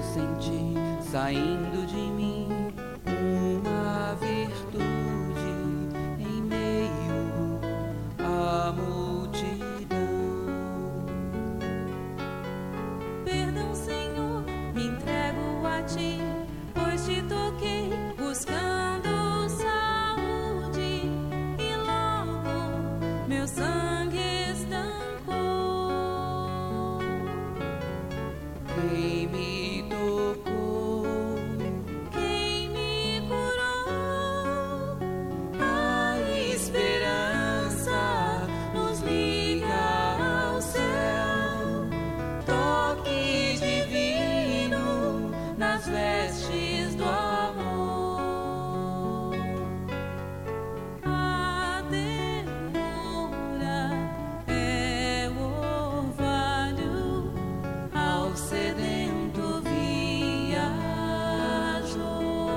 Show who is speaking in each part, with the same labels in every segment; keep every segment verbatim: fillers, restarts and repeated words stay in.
Speaker 1: senti saindo de mim uma virtude em meio à multidão.
Speaker 2: Perdão, Senhor, me entrego a ti, pois te toquei buscando saúde e logo meu sangue estancou.
Speaker 1: Quem me tocou,
Speaker 2: Quem me curou,
Speaker 1: a esperança nos liga ao céu. Toque divino nas vestes do amor.
Speaker 2: a ternura é o orvalho
Speaker 1: Ao sedento viajou.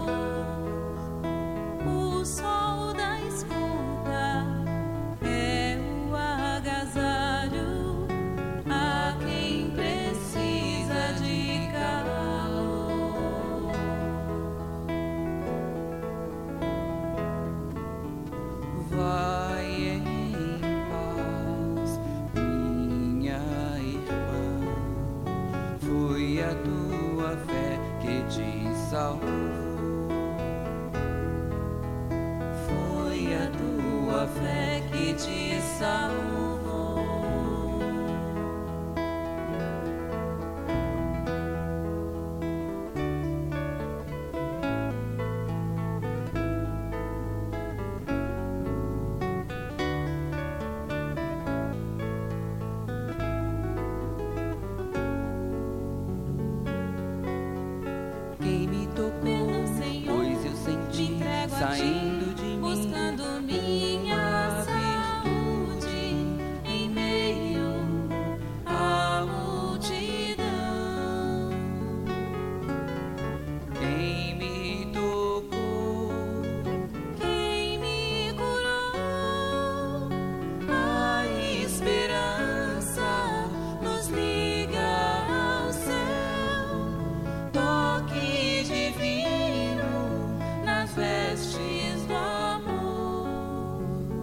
Speaker 2: o sol da escuta, é o agasalho a quem precisa de calor.
Speaker 1: Vai em paz, minha irmã. Foi a tua fé que te salvou. Foi a tua fé que te salvou. Quem me tocou,
Speaker 2: Perdão, Senhor,
Speaker 1: pois eu
Speaker 2: me
Speaker 1: senti
Speaker 2: entrego a
Speaker 1: saindo
Speaker 2: ti,
Speaker 1: de mim
Speaker 2: buscando minha saúde em meio à multidão.
Speaker 1: Quem me tocou,
Speaker 2: Quem me curou,
Speaker 1: a esperança nos liga ao céu. Toque divino nas vestes do amor.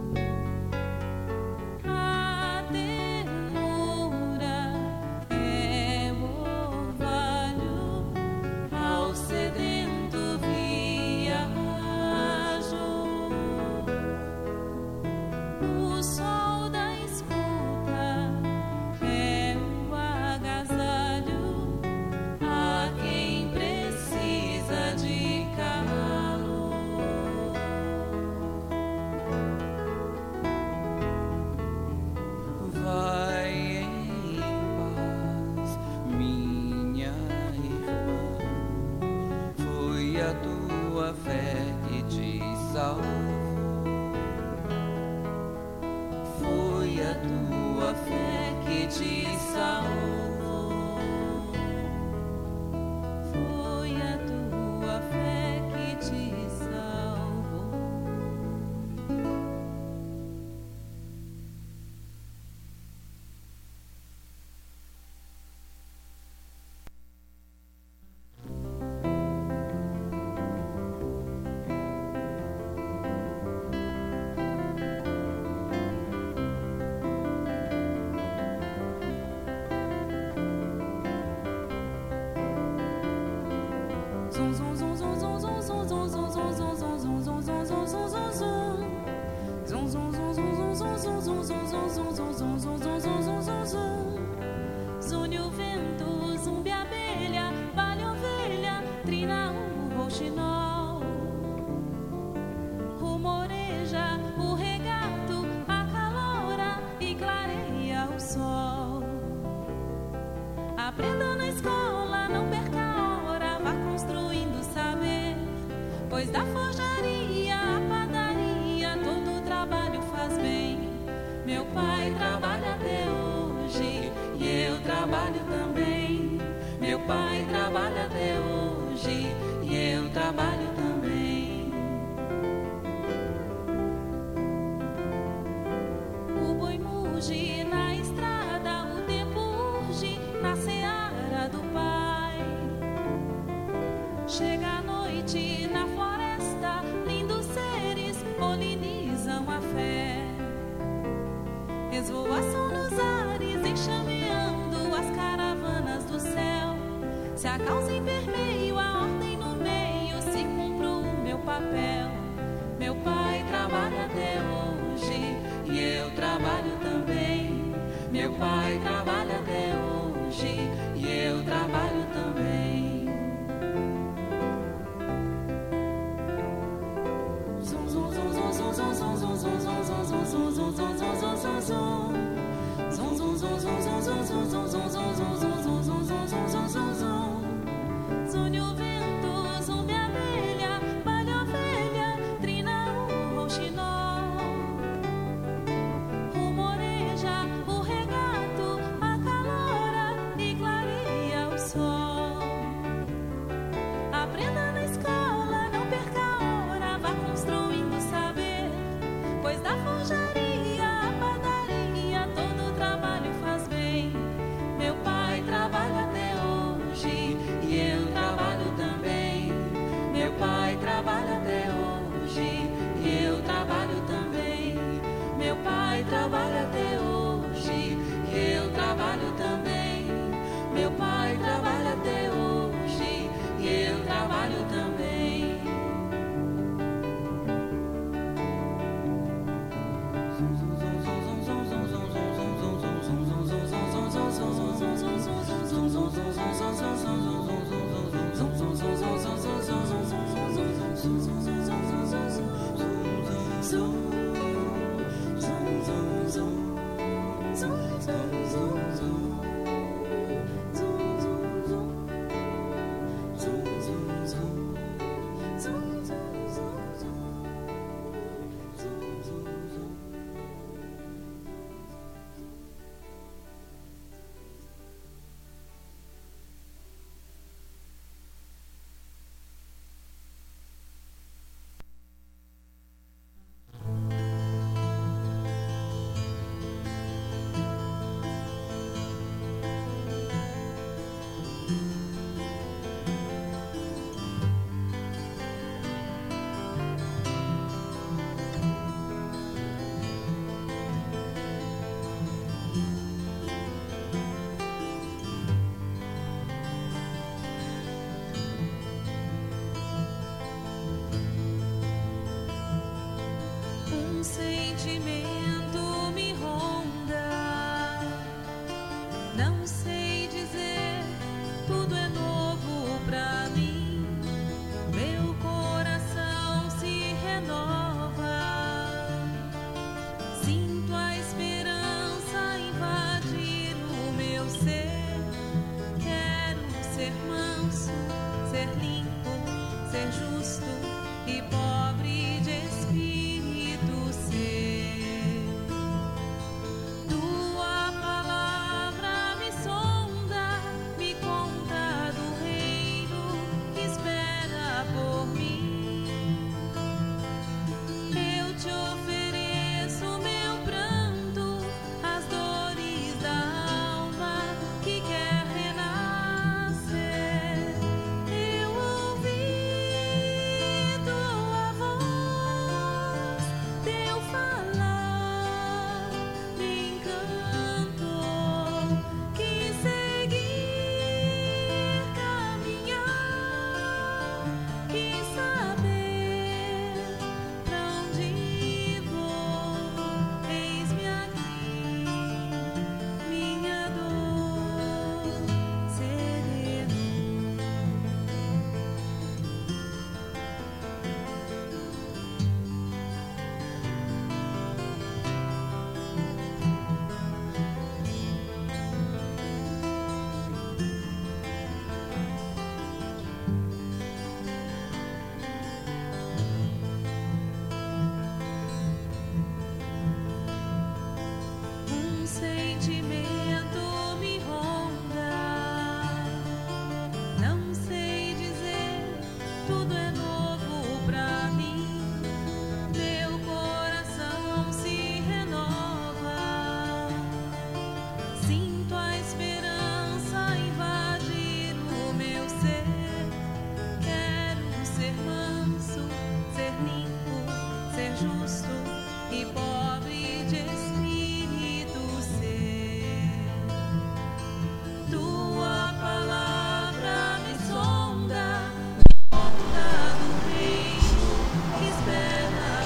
Speaker 2: a ternura é o orvalho
Speaker 1: Ao sedento
Speaker 2: viajou. O sol da escuta é o agasalho a quem precisa de calor.
Speaker 1: vai em paz, minha irmã. Foi a tua fé que te salvou. Foi a tua fé que te salvou.
Speaker 2: Foi a tua fé que te salvou. Zum zum zum zum zum zum zum zum zum zum zum zum zum zum zum zum zum zum. Zum zum zum zum zum zum zum zum zum zum zum zum zum zum zum zum zum zum. Zune o vento, zumbi a abelha, vale ovelha, trina o rouxinol. Rumoreja o regato, acalora e clareia o sol. Aprenda na escola, não perca a hora, vá construindo saber. Pois da forjaria à padaria, todo o trabalho faz bem. Meu pai trabalha até hoje e eu trabalho também. Meu pai trabalha até hoje e eu trabalho também. O boi muge na estrada, o tempo urge na seara do pai. noite na floresta, lindos seres polinizam a fé. Esvoaçam nos ares, enxameando as caravanas do céu. Se a causa em vermelho, a ordem no meio, se cumpro o meu papel. Meu pai trabalha até hoje e eu trabalho também. Meu pai trabalha até hoje e eu trabalho também. Zum zum zum zum zum zum zum zum zum zum zum zum zum zum zum zum zum zum. Zum zum zum zum zum zum zum zum zum zum zum zum zum zum zum zum zum. Zune o vento, zumbi a abelha, malha a ovelha, trina o rouxinol. Rumoreja o regato, acalora e clareia o sol. Aprenda na escola, não perca a hora, vá construindo saber, pois da forjaria à padaria todo o trabalho faz bem. Meu pai trabalha até hoje e eu trabalho também. Meu pai trabalha até hoje e eu trabalho também. Meu pai trabalha até hoje e eu trabalho também. Meu pai trabalha até hoje e eu trabalho também. Um sentimento me ronda, não sei dizer, tudo é novo pra mim. Meu coração se renova, sinto a esperança invadir o meu ser. Quero ser manso, ser limpo, ser justo e pobre de espírito. Tua palavra me sonda, me conta do reino que espera por mim. Eu te ofereço meu pranto, as dores da alma que quer renascer. Eu ouvi tua voz.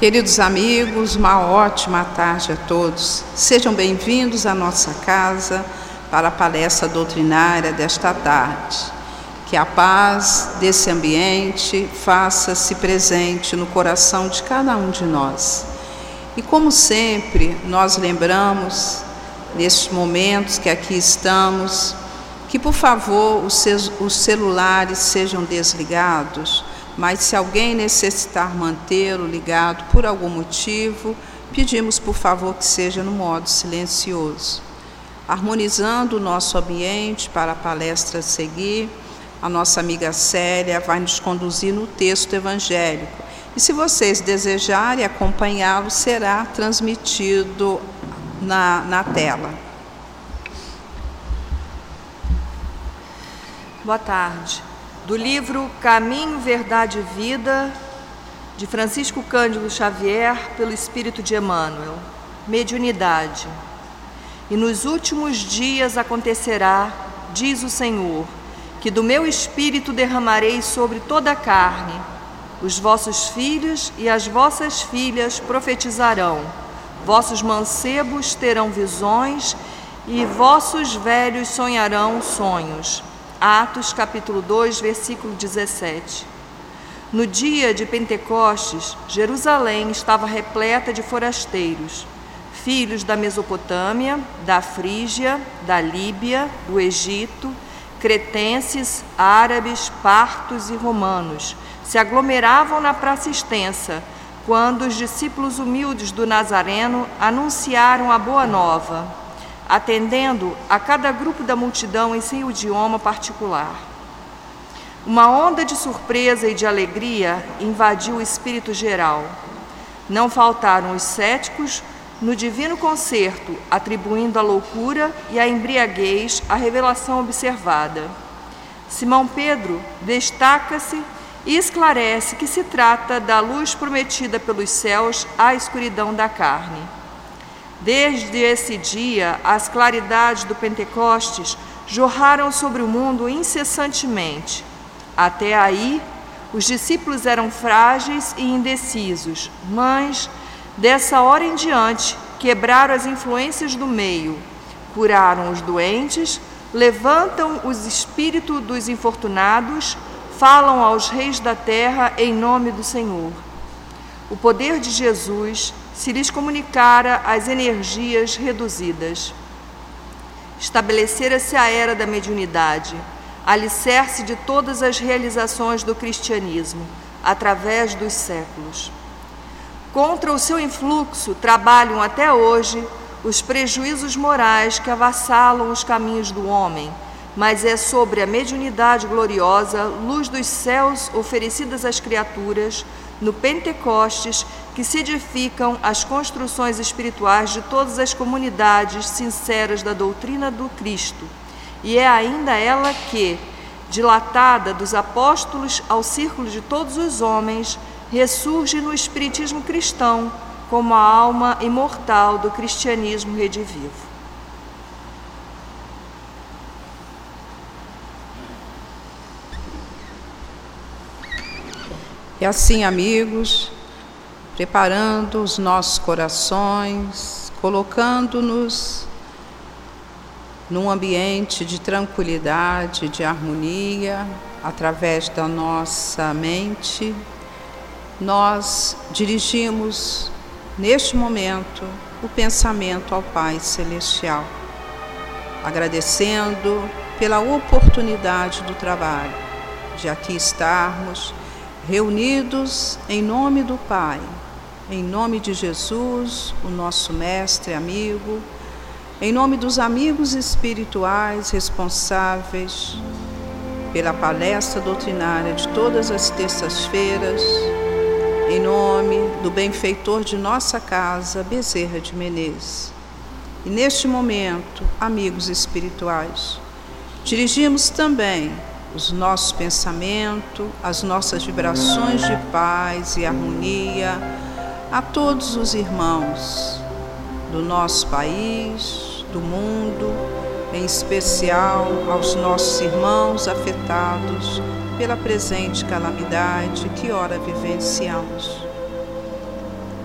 Speaker 3: Queridos amigos, uma ótima tarde a todos. Sejam bem-vindos à nossa casa para a palestra doutrinária desta tarde. Que a paz desse ambiente faça-se presente no coração de cada um de nós. E como sempre, nós lembramos, nestes momentos que aqui estamos, que por favor os, os celulares sejam desligados, mas se alguém necessitar mantê-lo ligado por algum motivo, pedimos por favor que seja no modo silencioso. Harmonizando o nosso ambiente para a palestra a seguir, a nossa amiga Célia vai nos conduzir no texto evangélico. E se vocês desejarem acompanhá-lo, será transmitido na, na tela.
Speaker 4: Boa tarde. Do livro Caminho, Verdade e Vida, de Francisco Cândido Xavier, pelo Espírito de Emmanuel. Mediunidade. E nos últimos dias acontecerá, diz o Senhor, que do meu Espírito derramarei sobre toda a carne. Os vossos filhos e as vossas filhas profetizarão, vossos mancebos terão visões e vossos velhos sonharão sonhos. Atos capítulo dois, versículo dezessete. No dia de Pentecostes, Jerusalém estava repleta de forasteiros, filhos da Mesopotâmia, da Frígia, da Líbia, do Egito, cretenses, árabes, partos e romanos, se aglomeravam na praça extensa, quando os discípulos humildes do Nazareno anunciaram a boa nova, atendendo a cada grupo da multidão em seu idioma particular. Uma onda de surpresa e de alegria invadiu o espírito geral. Não faltaram os céticos no divino concerto, atribuindo a loucura e a embriaguez à revelação observada. Simão Pedro destaca-se e esclarece que se trata da luz prometida pelos céus à escuridão da carne. Desde esse dia, as claridades do Pentecostes jorraram sobre o mundo incessantemente. Até aí, os discípulos eram frágeis e indecisos, mas, dessa hora em diante, quebraram as influências do meio, curaram os doentes, levantam os espíritos dos infortunados, falam aos reis da terra em nome do Senhor. O poder de Jesus se lhes comunicara as energias reduzidas. Estabelecera-se a era da mediunidade, alicerce de todas as realizações do cristianismo, através dos séculos. Contra o seu influxo trabalham até hoje os prejuízos morais que avassalam os caminhos do homem, mas é sobre a mediunidade gloriosa, luz dos céus oferecidas às criaturas, no Pentecostes, que se edificam as construções espirituais de todas as comunidades sinceras da doutrina do Cristo. E é ainda ela que, dilatada dos apóstolos ao círculo de todos os homens, ressurge no espiritismo cristão como a alma imortal do cristianismo redivivo.
Speaker 3: E assim, amigos, preparando os nossos corações, colocando-nos num ambiente de tranquilidade, de harmonia, através da nossa mente, nós dirigimos, neste momento, o pensamento ao Pai Celestial, agradecendo pela oportunidade do trabalho, de aqui estarmos reunidos em nome do Pai, em nome de Jesus, o nosso mestre e amigo, em nome dos amigos espirituais responsáveis pela palestra doutrinária de todas as terças-feiras, em nome do benfeitor de nossa casa, Bezerra de Menezes. E neste momento, amigos espirituais, dirigimos também os nossos pensamentos, as nossas vibrações de paz e harmonia a todos os irmãos do nosso país, do mundo, em especial aos nossos irmãos afetados pela presente calamidade que ora vivenciamos.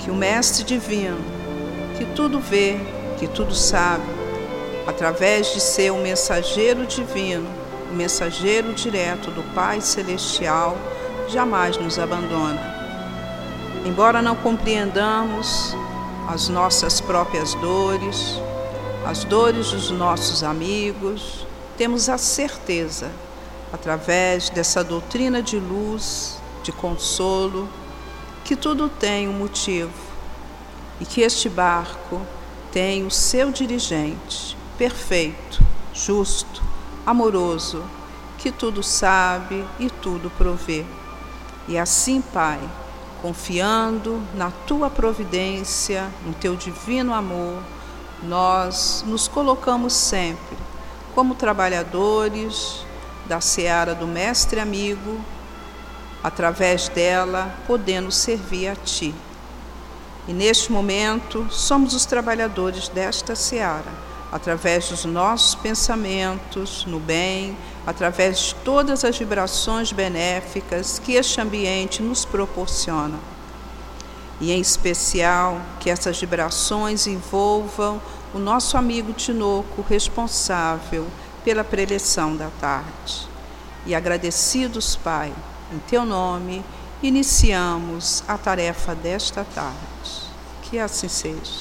Speaker 3: que o Mestre Divino, que tudo vê, que tudo sabe, através de ser o mensageiro divino, o mensageiro direto do Pai Celestial, jamais nos abandona. Embora não compreendamos as nossas próprias dores, as dores dos nossos amigos, temos a certeza, através dessa doutrina de luz, de consolo, que tudo tem um motivo e que este barco tem o seu dirigente perfeito, justo, amoroso, que tudo sabe e tudo provê. E assim, Pai, confiando na Tua providência, no Teu divino amor, nós nos colocamos sempre como trabalhadores da seara do Mestre Amigo, através dela, podendo servir a Ti. E neste momento, somos os trabalhadores desta seara, através dos nossos pensamentos no bem, através de todas as vibrações benéficas que este ambiente nos proporciona. E, em especial, que essas vibrações envolvam o nosso amigo Tinoco, responsável pela preleção da tarde. E agradecidos, Pai, em Teu nome, iniciamos a tarefa desta tarde. Que assim seja.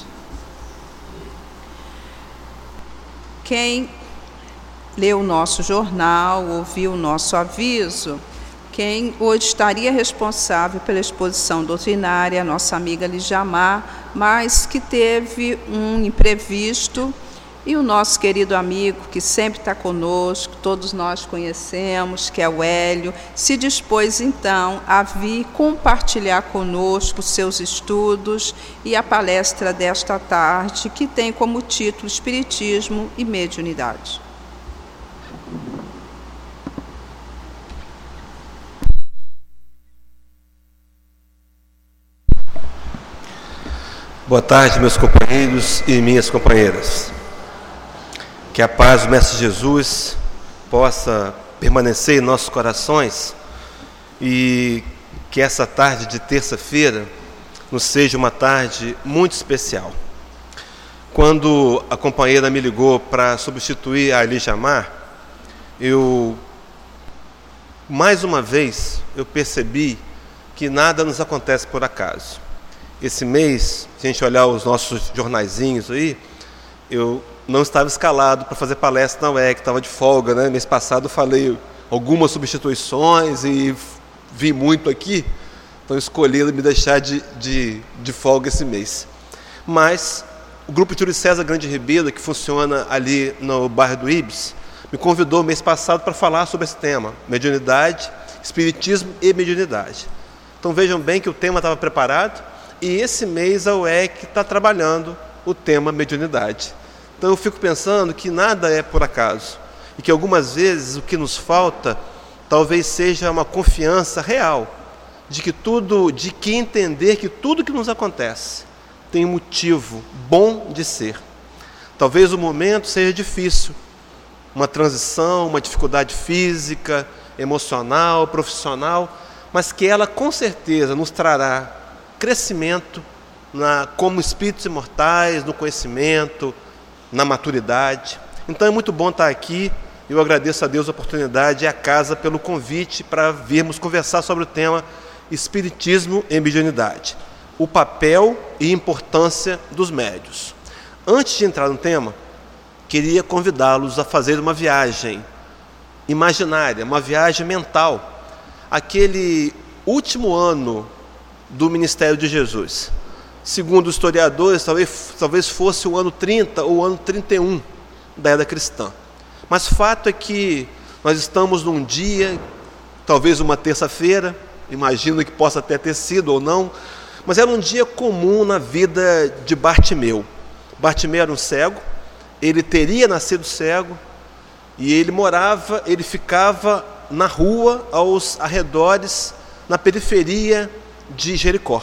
Speaker 3: Quem leu o nosso jornal, ouviu o nosso aviso, quem hoje estaria responsável pela exposição doutrinária, a nossa amiga Lijamar, mas que teve um imprevisto, e o nosso querido amigo, que sempre está conosco, todos nós conhecemos, que é o Hélio, se dispôs então a vir compartilhar conosco seus estudos e a palestra desta tarde, que tem como título Espiritismo e Mediunidade.
Speaker 5: Boa tarde, meus companheiros e minhas companheiras. Que a paz do Mestre Jesus possa permanecer em nossos corações e que essa tarde de terça-feira nos seja uma tarde muito especial. Quando a companheira me ligou para substituir a Lijamar, eu, mais uma vez, eu percebi que nada nos acontece por acaso. Esse mês, se a gente olhar os nossos jornaizinhos aí, eu não estava escalado para fazer palestra na U E C, estava de folga, né? Mês passado eu falei algumas substituições e vi muito aqui, então escolhi me deixar de, de, de folga esse mês. Mas o Grupo Júlio César Grande Ribeiro, que funciona ali no bairro do Ibis, me convidou mês passado para falar sobre esse tema, mediunidade, espiritismo e mediunidade. Então vejam bem que o tema estava preparado e esse mês a U E C está trabalhando o tema mediunidade. Então eu fico pensando que nada é por acaso e que algumas vezes o que nos falta talvez seja uma confiança real de que tudo, de que entender que tudo que nos acontece tem um motivo bom de ser. Talvez o momento seja difícil, uma transição, uma dificuldade física, emocional, profissional, mas que ela com certeza nos trará crescimento na, como espíritos imortais, no conhecimento, na maturidade. Então é muito bom estar aqui. Eu agradeço a Deus a oportunidade e a casa pelo convite para virmos conversar sobre o tema Espiritismo e Mediunidade, o papel e importância dos médiuns. Antes de entrar no tema, queria convidá-los a fazer uma viagem imaginária, uma viagem mental, aquele último ano do ministério de Jesus. Segundo os historiadores, talvez, talvez fosse o ano trinta ou o ano trinta e um da era cristã. Mas fato é que nós estamos num dia, talvez uma terça-feira, imagino que possa até ter sido ou não, mas era um dia comum na vida de Bartimeu. Bartimeu era um cego, ele teria nascido cego, e ele morava, ele ficava na rua, aos arredores, na periferia de Jericó.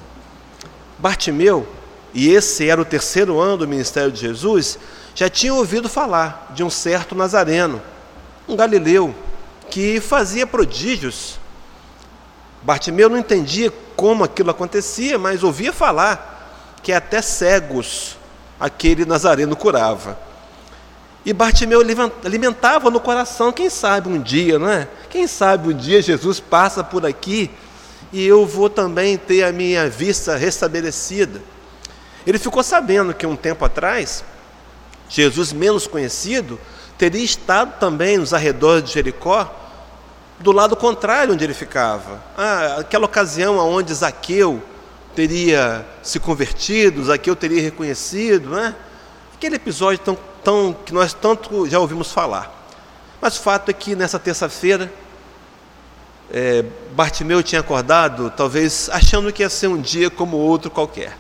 Speaker 5: Bartimeu, e esse era o terceiro ano do ministério de Jesus, já tinha ouvido falar de um certo Nazareno, um galileu, que fazia prodígios. Bartimeu não entendia como aquilo acontecia, mas ouvia falar que até cegos aquele nazareno curava. E Bartimeu alimentava no coração, quem sabe um dia, não é? Quem sabe um dia Jesus passa por aqui e eu vou também ter a minha vista restabelecida. Ele ficou sabendo que um tempo atrás, Jesus menos conhecido, teria estado também nos arredores de Jericó, do lado contrário onde ele ficava. Ah, aquela ocasião onde Zaqueu teria se convertido, Zaqueu teria reconhecido, né? Aquele episódio tão, tão, que nós tanto já ouvimos falar. Mas o fato é que nessa terça-feira, é, Bartimeu tinha acordado, talvez achando que ia ser um dia como outro qualquer.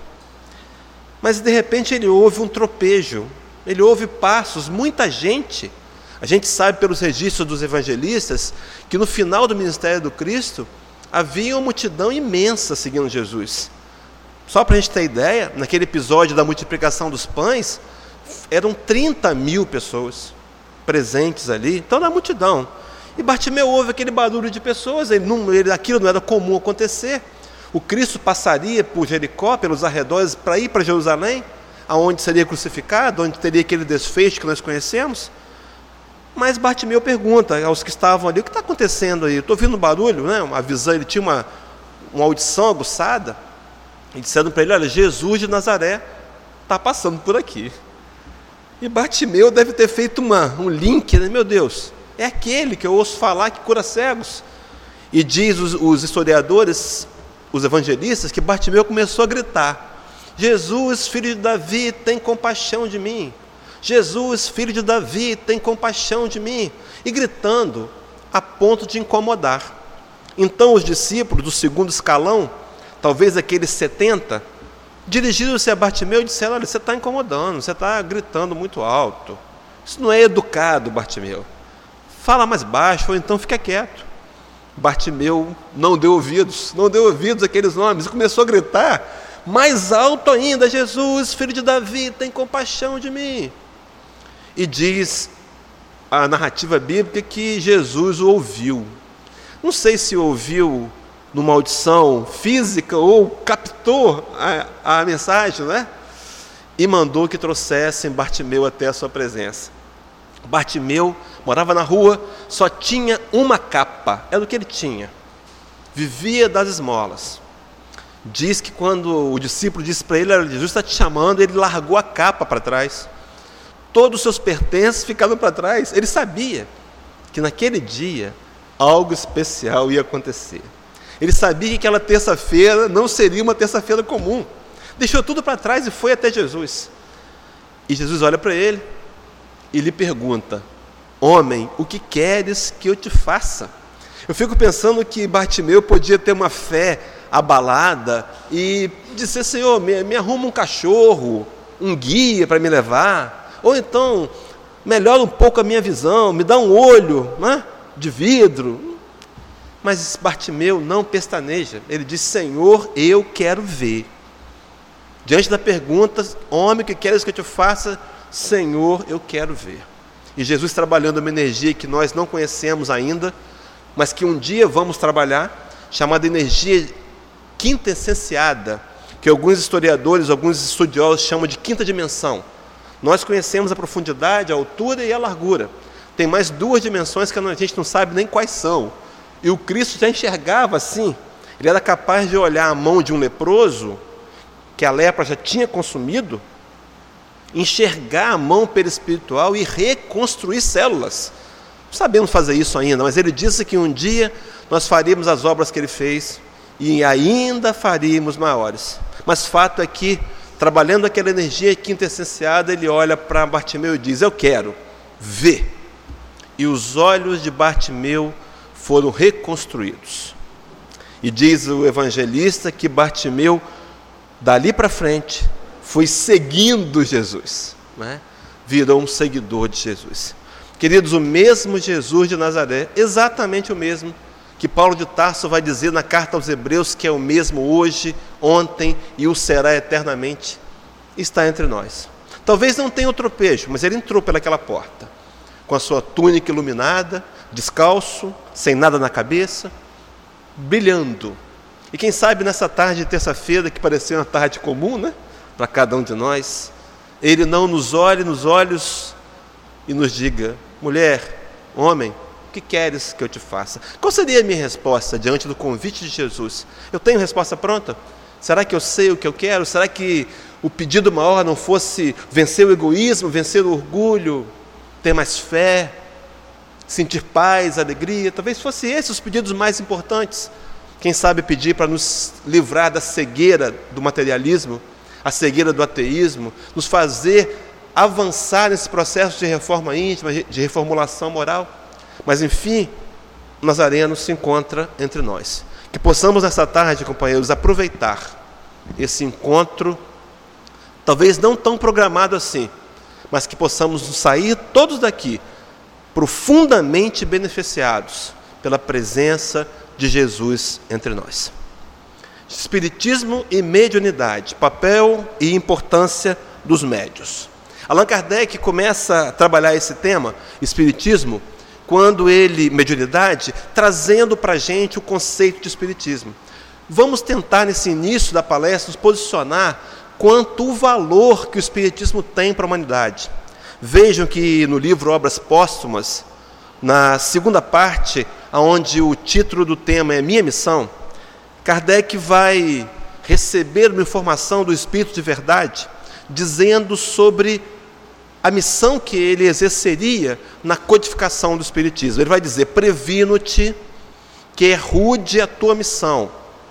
Speaker 5: Mas de repente ele ouve um tropejo, ele ouve passos, muita gente. A gente sabe pelos registros dos evangelistas que no final do ministério do Cristo havia uma multidão imensa seguindo Jesus. Só para a gente ter ideia, naquele episódio da multiplicação dos pães, eram trinta mil pessoas presentes ali, então na multidão. E Bartimeu ouve aquele barulho de pessoas, ele não, ele, aquilo não era comum acontecer. O Cristo passaria por Jericó, pelos arredores, para ir para Jerusalém, aonde seria crucificado, onde teria aquele desfecho que nós conhecemos. Mas Bartimeu pergunta aos que estavam ali, o que está acontecendo aí? Estou ouvindo um barulho, né? Uma visão, ele tinha uma, uma audição aguçada, e disseram para ele, olha, Jesus de Nazaré está passando por aqui. E Bartimeu deve ter feito uma, um link, né? Meu Deus, é aquele que eu ouço falar que cura cegos. E diz os, os historiadores, os evangelistas, que Bartimeu começou a gritar, Jesus, filho de Davi, tem compaixão de mim. Jesus, filho de Davi, tem compaixão de mim. E gritando, a ponto de incomodar. Então os discípulos do segundo escalão, talvez aqueles setenta, dirigiram-se a Bartimeu e disseram, olha, você está incomodando, você está gritando muito alto. Isso não é educado, Bartimeu. Fala mais baixo, ou então fica quieto. Bartimeu não deu ouvidos, não deu ouvidos àqueles nomes, e começou a gritar mais alto ainda, Jesus, filho de Davi, tem compaixão de mim. E diz a narrativa bíblica que Jesus o ouviu. Não sei se ouviu numa audição física ou captou a, a mensagem, né? E mandou que trouxessem Bartimeu até a sua presença. Bartimeu morava na rua, só tinha uma capa, era o que ele tinha. Vivia das esmolas. Diz que quando o discípulo disse para ele, Jesus está te chamando, ele largou a capa para trás. Todos os seus pertences ficaram para trás. Ele sabia que naquele dia algo especial ia acontecer. Ele sabia que aquela terça-feira não seria uma terça-feira comum. Deixou tudo para trás e foi até Jesus. E Jesus olha para ele e lhe pergunta, homem, o que queres que eu te faça? Eu fico pensando que Bartimeu podia ter uma fé abalada e dizer, Senhor, me, me arruma um cachorro, um guia para me levar. Ou então, melhora um pouco a minha visão, me dá um olho, né, de vidro. Mas Bartimeu não pestaneja. Ele diz, Senhor, eu quero ver. Diante da pergunta, homem, o que queres que eu te faça? Senhor, eu quero ver. E Jesus trabalhando uma energia que nós não conhecemos ainda, mas que um dia vamos trabalhar, chamada energia quintessenciada, que alguns historiadores, alguns estudiosos chamam de quinta dimensão. Nós conhecemos a profundidade, a altura e a largura. Tem mais duas dimensões que a gente não sabe nem quais são. E o Cristo já enxergava assim. Ele era capaz de olhar a mão de um leproso, que a lepra já tinha consumido, enxergar a mão perispiritual e reconstruir células. Não sabemos fazer isso ainda, mas ele disse que um dia nós faríamos as obras que ele fez e ainda faríamos maiores. Mas fato é que, trabalhando aquela energia quintessenciada, ele olha para Bartimeu e diz, eu quero ver. E os olhos de Bartimeu foram reconstruídos. E diz o evangelista que Bartimeu, dali para frente, foi seguindo Jesus, né? Virou um seguidor de Jesus. Queridos, o mesmo Jesus de Nazaré, exatamente o mesmo que Paulo de Tarso vai dizer na carta aos Hebreus, que é o mesmo hoje, ontem e o será eternamente, está entre nós. Talvez não tenha o tropejo, mas ele entrou pelaquela porta, com a sua túnica iluminada, descalço, sem nada na cabeça, brilhando. E quem sabe nessa tarde de terça-feira, que parecia uma tarde comum, né, para cada um de nós, Ele não nos olhe nos olhos e nos diga: mulher, homem, o que queres que eu te faça? Qual seria a minha resposta diante do convite de Jesus? Eu tenho resposta pronta? Será que eu sei o que eu quero? Será que o pedido maior não fosse vencer o egoísmo, vencer o orgulho, ter mais fé, sentir paz, alegria? Talvez fossem esses os pedidos mais importantes. Quem sabe pedir para nos livrar da cegueira do materialismo, a cegueira do ateísmo, nos fazer avançar nesse processo de reforma íntima, de reformulação moral. Mas, enfim, o Nazareno se encontra entre nós. Que possamos nessa tarde, companheiros, aproveitar esse encontro, talvez não tão programado assim, mas que possamos sair todos daqui profundamente beneficiados pela presença de Jesus entre nós. Espiritismo e mediunidade, papel e importância dos médios. Allan Kardec começa a trabalhar esse tema, espiritismo, quando ele, mediunidade, trazendo para a gente o conceito de espiritismo. Vamos tentar, nesse início da palestra, nos posicionar quanto o valor que o espiritismo tem para a humanidade. Vejam que no livro Obras Póstumas, na segunda parte, onde o título do tema é Minha Missão, Kardec vai receber uma informação do Espírito de Verdade, dizendo sobre a missão que ele exerceria na codificação do Espiritismo. Ele vai dizer: previno-te que é rude a tua missão,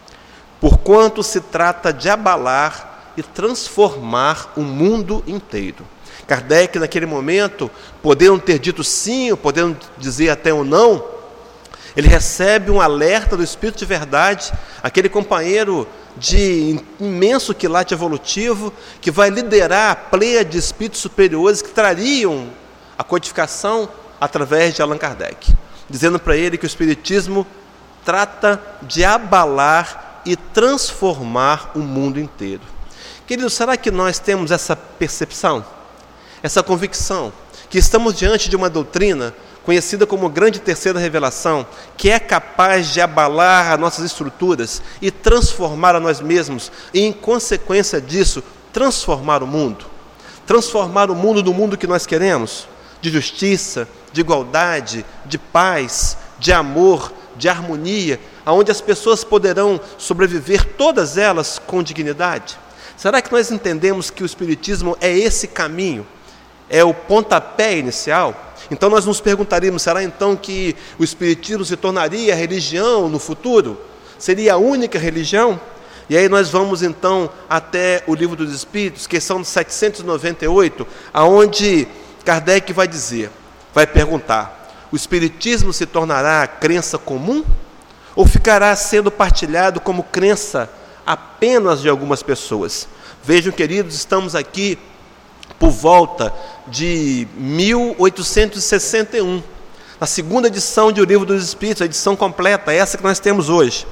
Speaker 5: porquanto se trata de abalar e transformar o mundo inteiro. Kardec, naquele momento, podendo ter dito sim, podendo dizer até um não, ele recebe um alerta do Espírito de Verdade, aquele companheiro de imenso quilate evolutivo, que vai liderar a pleia de espíritos superiores que trariam a codificação através de Allan Kardec, dizendo para ele que o Espiritismo trata de abalar e transformar o mundo inteiro. Queridos, será que nós temos essa percepção, essa convicção, que estamos diante de uma doutrina conhecida como Grande Terceira Revelação, que é capaz de abalar as nossas estruturas e transformar a nós mesmos, e em consequência disso, transformar o mundo? Transformar o mundo no mundo que nós queremos, de justiça, de igualdade, de paz, de amor, de harmonia, onde as pessoas poderão sobreviver, todas elas com dignidade? Será que nós entendemos que o Espiritismo é esse caminho? É o pontapé inicial? Então nós nos perguntaríamos: será então que o Espiritismo se tornaria religião no futuro? Seria a única religião? E aí nós vamos então até o Livro dos Espíritos, questão setecentos e noventa e oito, aonde Kardec vai dizer, vai perguntar: o Espiritismo se tornará crença comum? Ou ficará sendo partilhado como crença apenas de algumas pessoas? Vejam, queridos, estamos aqui por volta de mil oitocentos e sessenta e um, na segunda edição de O Livro dos Espíritos, a edição completa, essa que nós temos hoje.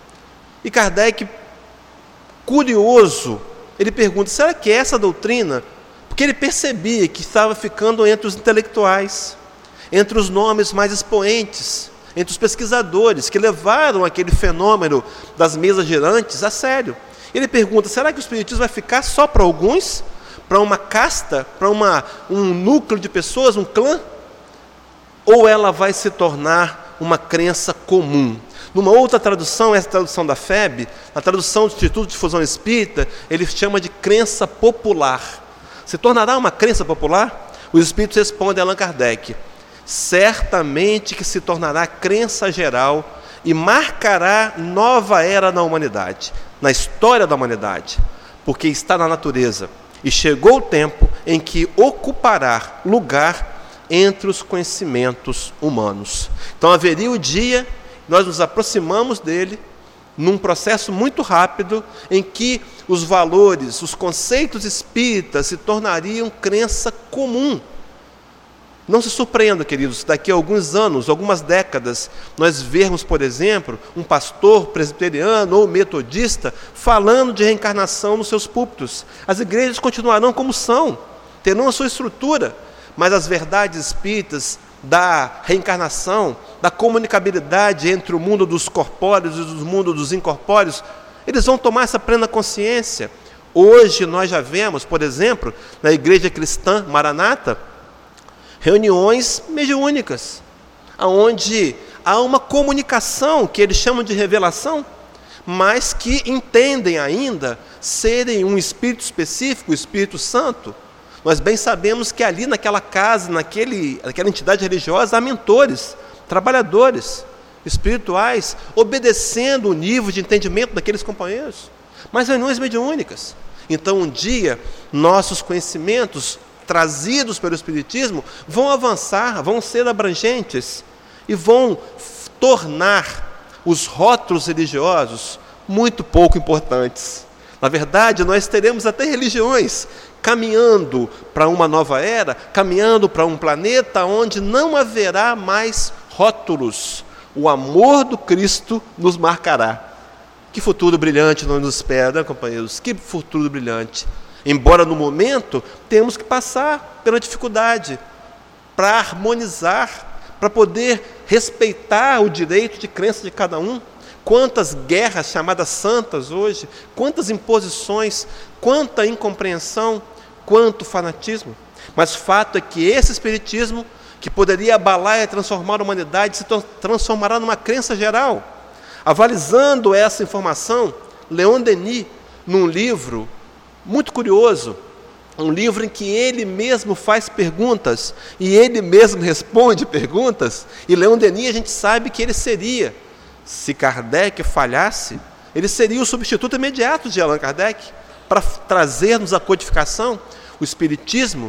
Speaker 5: E Kardec, curioso, ele pergunta: será que é essa doutrina? Porque ele percebia que estava ficando entre os intelectuais, entre os nomes mais expoentes, entre os pesquisadores que levaram aquele fenômeno das mesas girantes a sério. Ele pergunta: será que o Espiritismo vai ficar só para alguns? Para uma casta, para uma, um núcleo de pessoas, um clã? Ou ela vai se tornar uma crença comum? Numa outra tradução, essa tradução da F E B, a tradução do Instituto de Difusão Espírita, ele chama de crença popular. Se tornará uma crença popular? Os Espíritos respondem a Allan Kardec: certamente que se tornará crença geral e marcará nova era na humanidade, na história da humanidade, porque está na natureza. E chegou o tempo em que ocupará lugar entre os conhecimentos humanos. Então haveria o dia, nós nos aproximamos dele, num processo muito rápido, em que os valores, os conceitos espíritas se tornariam crença comum. Não se surpreenda, queridos, daqui a alguns anos, algumas décadas, nós vermos, por exemplo, um pastor presbiteriano ou metodista falando de reencarnação nos seus púlpitos. As igrejas continuarão como são, terão a sua estrutura, mas as verdades espíritas da reencarnação, da comunicabilidade entre o mundo dos corpóreos e o mundo dos incorpóreos, eles vão tomar essa plena consciência. Hoje nós já vemos, por exemplo, na igreja cristã Maranata, reuniões mediúnicas, onde há uma comunicação que eles chamam de revelação, mas que entendem ainda serem um espírito específico, o Espírito Santo. Nós bem sabemos que ali naquela casa, naquele, naquela entidade religiosa, há mentores, trabalhadores espirituais, obedecendo o nível de entendimento daqueles companheiros, mas reuniões mediúnicas. Então, um dia, nossos conhecimentos trazidos pelo Espiritismo vão avançar, vão ser abrangentes e vão tornar os rótulos religiosos muito pouco importantes. Na verdade, nós teremos até religiões caminhando para uma nova era, caminhando para um planeta onde não haverá mais rótulos. O amor do Cristo nos marcará. Que futuro brilhante não nos espera, né, companheiros? Que futuro brilhante. Embora no momento temos que passar pela dificuldade para harmonizar, para poder respeitar o direito de crença de cada um. Quantas guerras chamadas santas hoje, quantas imposições, quanta incompreensão, quanto fanatismo. Mas fato é que esse espiritismo, que poderia abalar e transformar a humanidade, se transformará numa crença geral. Avalizando essa informação, Leon Denis, num livro muito curioso, um livro em que ele mesmo faz perguntas e ele mesmo responde perguntas, e Leon Denis, a gente sabe que ele seria, se Kardec falhasse, ele seria o substituto imediato de Allan Kardec, para trazer-nos a codificação. O Espiritismo,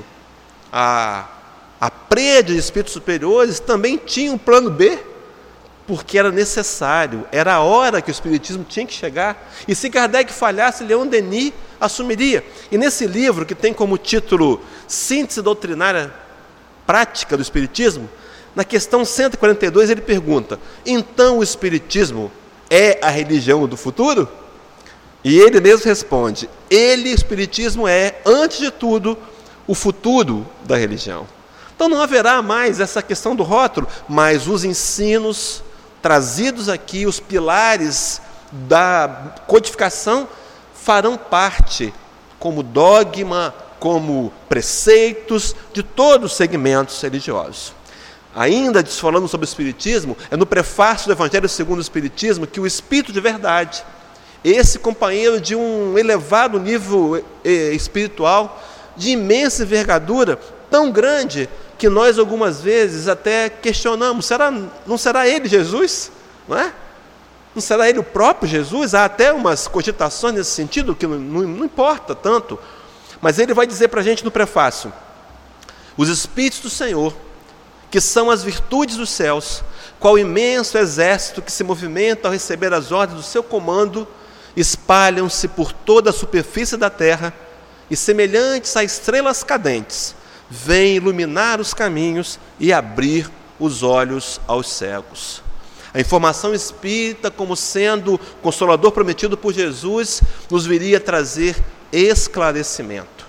Speaker 5: a, a prédia de espíritos superiores, também tinha um plano B, porque era necessário, era a hora que o Espiritismo tinha que chegar, e se Kardec falhasse, Leon Denis assumiria. E nesse livro, que tem como título Síntese Doutrinária Prática do Espiritismo, na questão cento e quarenta e dois ele pergunta: então o Espiritismo é a religião do futuro? E ele mesmo responde: ele, o Espiritismo, é, antes de tudo, o futuro da religião. Então não haverá mais essa questão do rótulo, mas os ensinos trazidos aqui, os pilares da codificação, farão parte como dogma, como preceitos de todos os segmentos religiosos. Ainda falando sobre o Espiritismo, é no prefácio do Evangelho segundo o Espiritismo que o Espírito de verdade, esse companheiro de um elevado nível espiritual, de imensa envergadura, tão grande que nós algumas vezes até questionamos, será, não será ele Jesus? Não é? Não será ele o próprio Jesus? Há até umas cogitações nesse sentido, que não, não, não importa tanto, mas ele vai dizer para a gente no prefácio: os Espíritos do Senhor, que são as virtudes dos céus, qual imenso exército que se movimenta ao receber as ordens do seu comando, espalham-se por toda a superfície da terra e, semelhantes a estrelas cadentes, vêm iluminar os caminhos e abrir os olhos aos cegos. A informação espírita, como sendo consolador prometido por Jesus, nos viria trazer esclarecimento,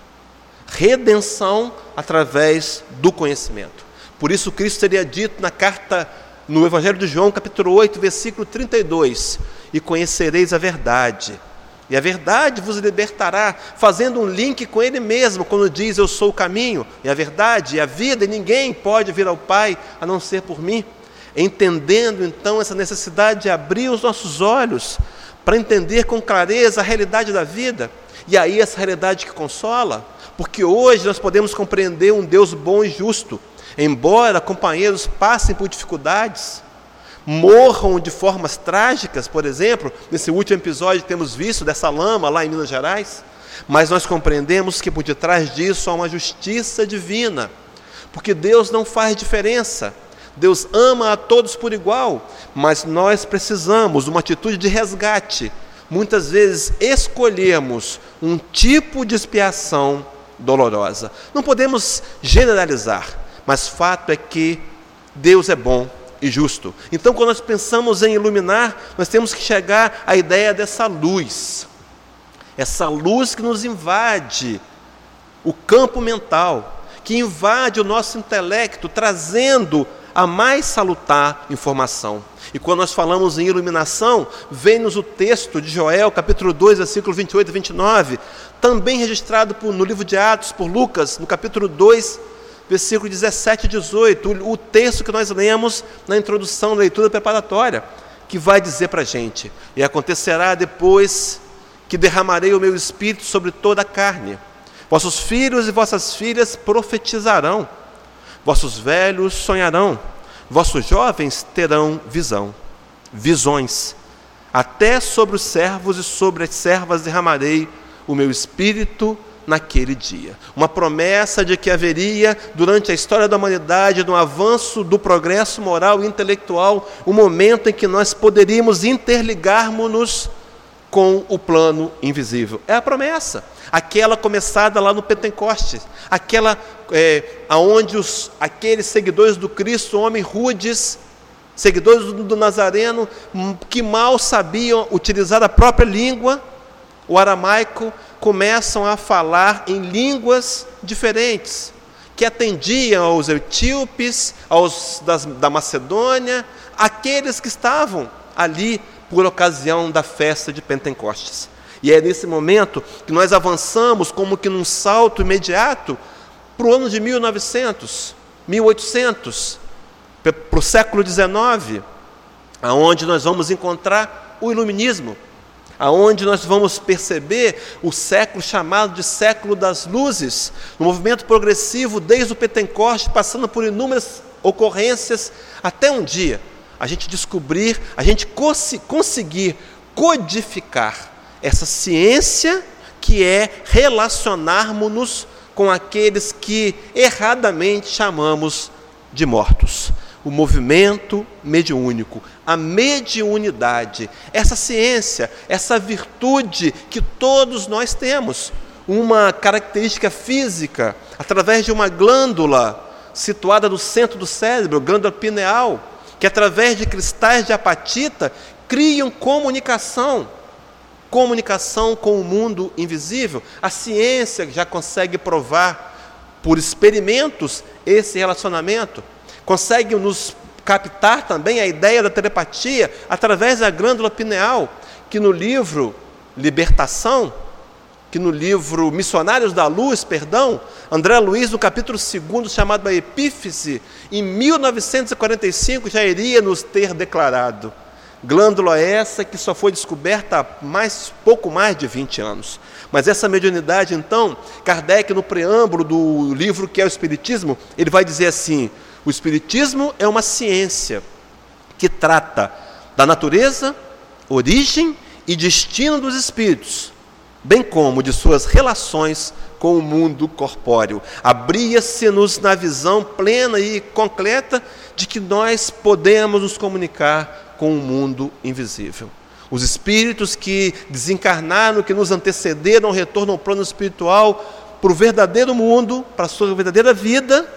Speaker 5: redenção através do conhecimento. Por isso Cristo teria dito na carta, no Evangelho de João, capítulo oito, versículo trinta e dois: e conhecereis a verdade, e a verdade vos libertará, fazendo um link com ele mesmo, quando diz: eu sou o caminho, e a verdade, e a vida, e ninguém pode vir ao Pai a não ser por mim. Entendendo então essa necessidade de abrir os nossos olhos, para entender com clareza a realidade da vida, e aí essa realidade que consola, porque hoje nós podemos compreender um Deus bom e justo, embora companheiros passem por dificuldades, morram de formas trágicas, por exemplo, nesse último episódio que temos visto dessa lama lá em Minas Gerais, mas nós compreendemos que por detrás disso há uma justiça divina, porque Deus não faz diferença, Deus ama a todos por igual, mas nós precisamos de uma atitude de resgate, muitas vezes escolhemos um tipo de expiação dolorosa. Não podemos generalizar, mas fato é que Deus é bom e justo. Então, quando nós pensamos em iluminar, nós temos que chegar à ideia dessa luz, essa luz que nos invade o campo mental, que invade o nosso intelecto, trazendo a mais salutar informação. E quando nós falamos em iluminação, vem-nos o texto de Joel, capítulo dois, versículo vinte e oito e vinte e nove, também registrado por, no livro de Atos por Lucas, no capítulo dois, versículo dezessete e dezoito, o, o texto que nós lemos na introdução da leitura preparatória, que vai dizer para a gente: e acontecerá depois que derramarei o meu espírito sobre toda a carne, vossos filhos e vossas filhas profetizarão, vossos velhos sonharão, vossos jovens terão visão, visões, até sobre os servos e sobre as servas derramarei o meu espírito naquele dia. Uma promessa de que haveria, durante a história da humanidade, no avanço do progresso moral e intelectual, um momento em que nós poderíamos interligarmos-nos com o plano invisível. É a promessa, aquela começada lá no Pentecostes, aquela é, aonde os, aqueles seguidores do Cristo, homens rudes, seguidores do, do Nazareno, que mal sabiam utilizar a própria língua, o aramaico, começam a falar em línguas diferentes, que atendiam aos etíopes, aos das, da Macedônia, aqueles que estavam ali por ocasião da festa de Pentecostes. E é nesse momento que nós avançamos como que num salto imediato para o ano de mil e novecentos, mil e oitocentos, para o século dezenove, aonde nós vamos encontrar o iluminismo, aonde nós vamos perceber o século chamado de século das luzes, um movimento progressivo desde o Pentecostes, passando por inúmeras ocorrências, até um dia a gente descobrir, a gente cons- conseguir codificar essa ciência que é relacionarmos-nos com aqueles que erradamente chamamos de mortos. O movimento mediúnico, a mediunidade, essa ciência, essa virtude que todos nós temos, uma característica física, através de uma glândula situada no centro do cérebro, glândula pineal, que através de cristais de apatita criam comunicação, comunicação com o mundo invisível. A ciência já consegue provar por experimentos esse relacionamento, consegue nos captar também a ideia da telepatia através da glândula pineal, que no livro Libertação, que no livro Missionários da Luz, perdão, André Luiz, no capítulo segundo, chamado a Epífise, em mil novecentos e quarenta e cinco, já iria nos ter declarado. Glândula essa que só foi descoberta há mais, pouco mais de vinte anos. Mas essa mediunidade, então, Kardec, no preâmbulo do livro que é o Espiritismo, ele vai dizer assim: o Espiritismo é uma ciência que trata da natureza, origem e destino dos espíritos, bem como de suas relações com o mundo corpóreo. Abria-se-nos na visão plena e completa de que nós podemos nos comunicar com o mundo invisível. Os espíritos que desencarnaram, que nos antecederam, retornam ao plano espiritual para o verdadeiro mundo, para a sua verdadeira vida,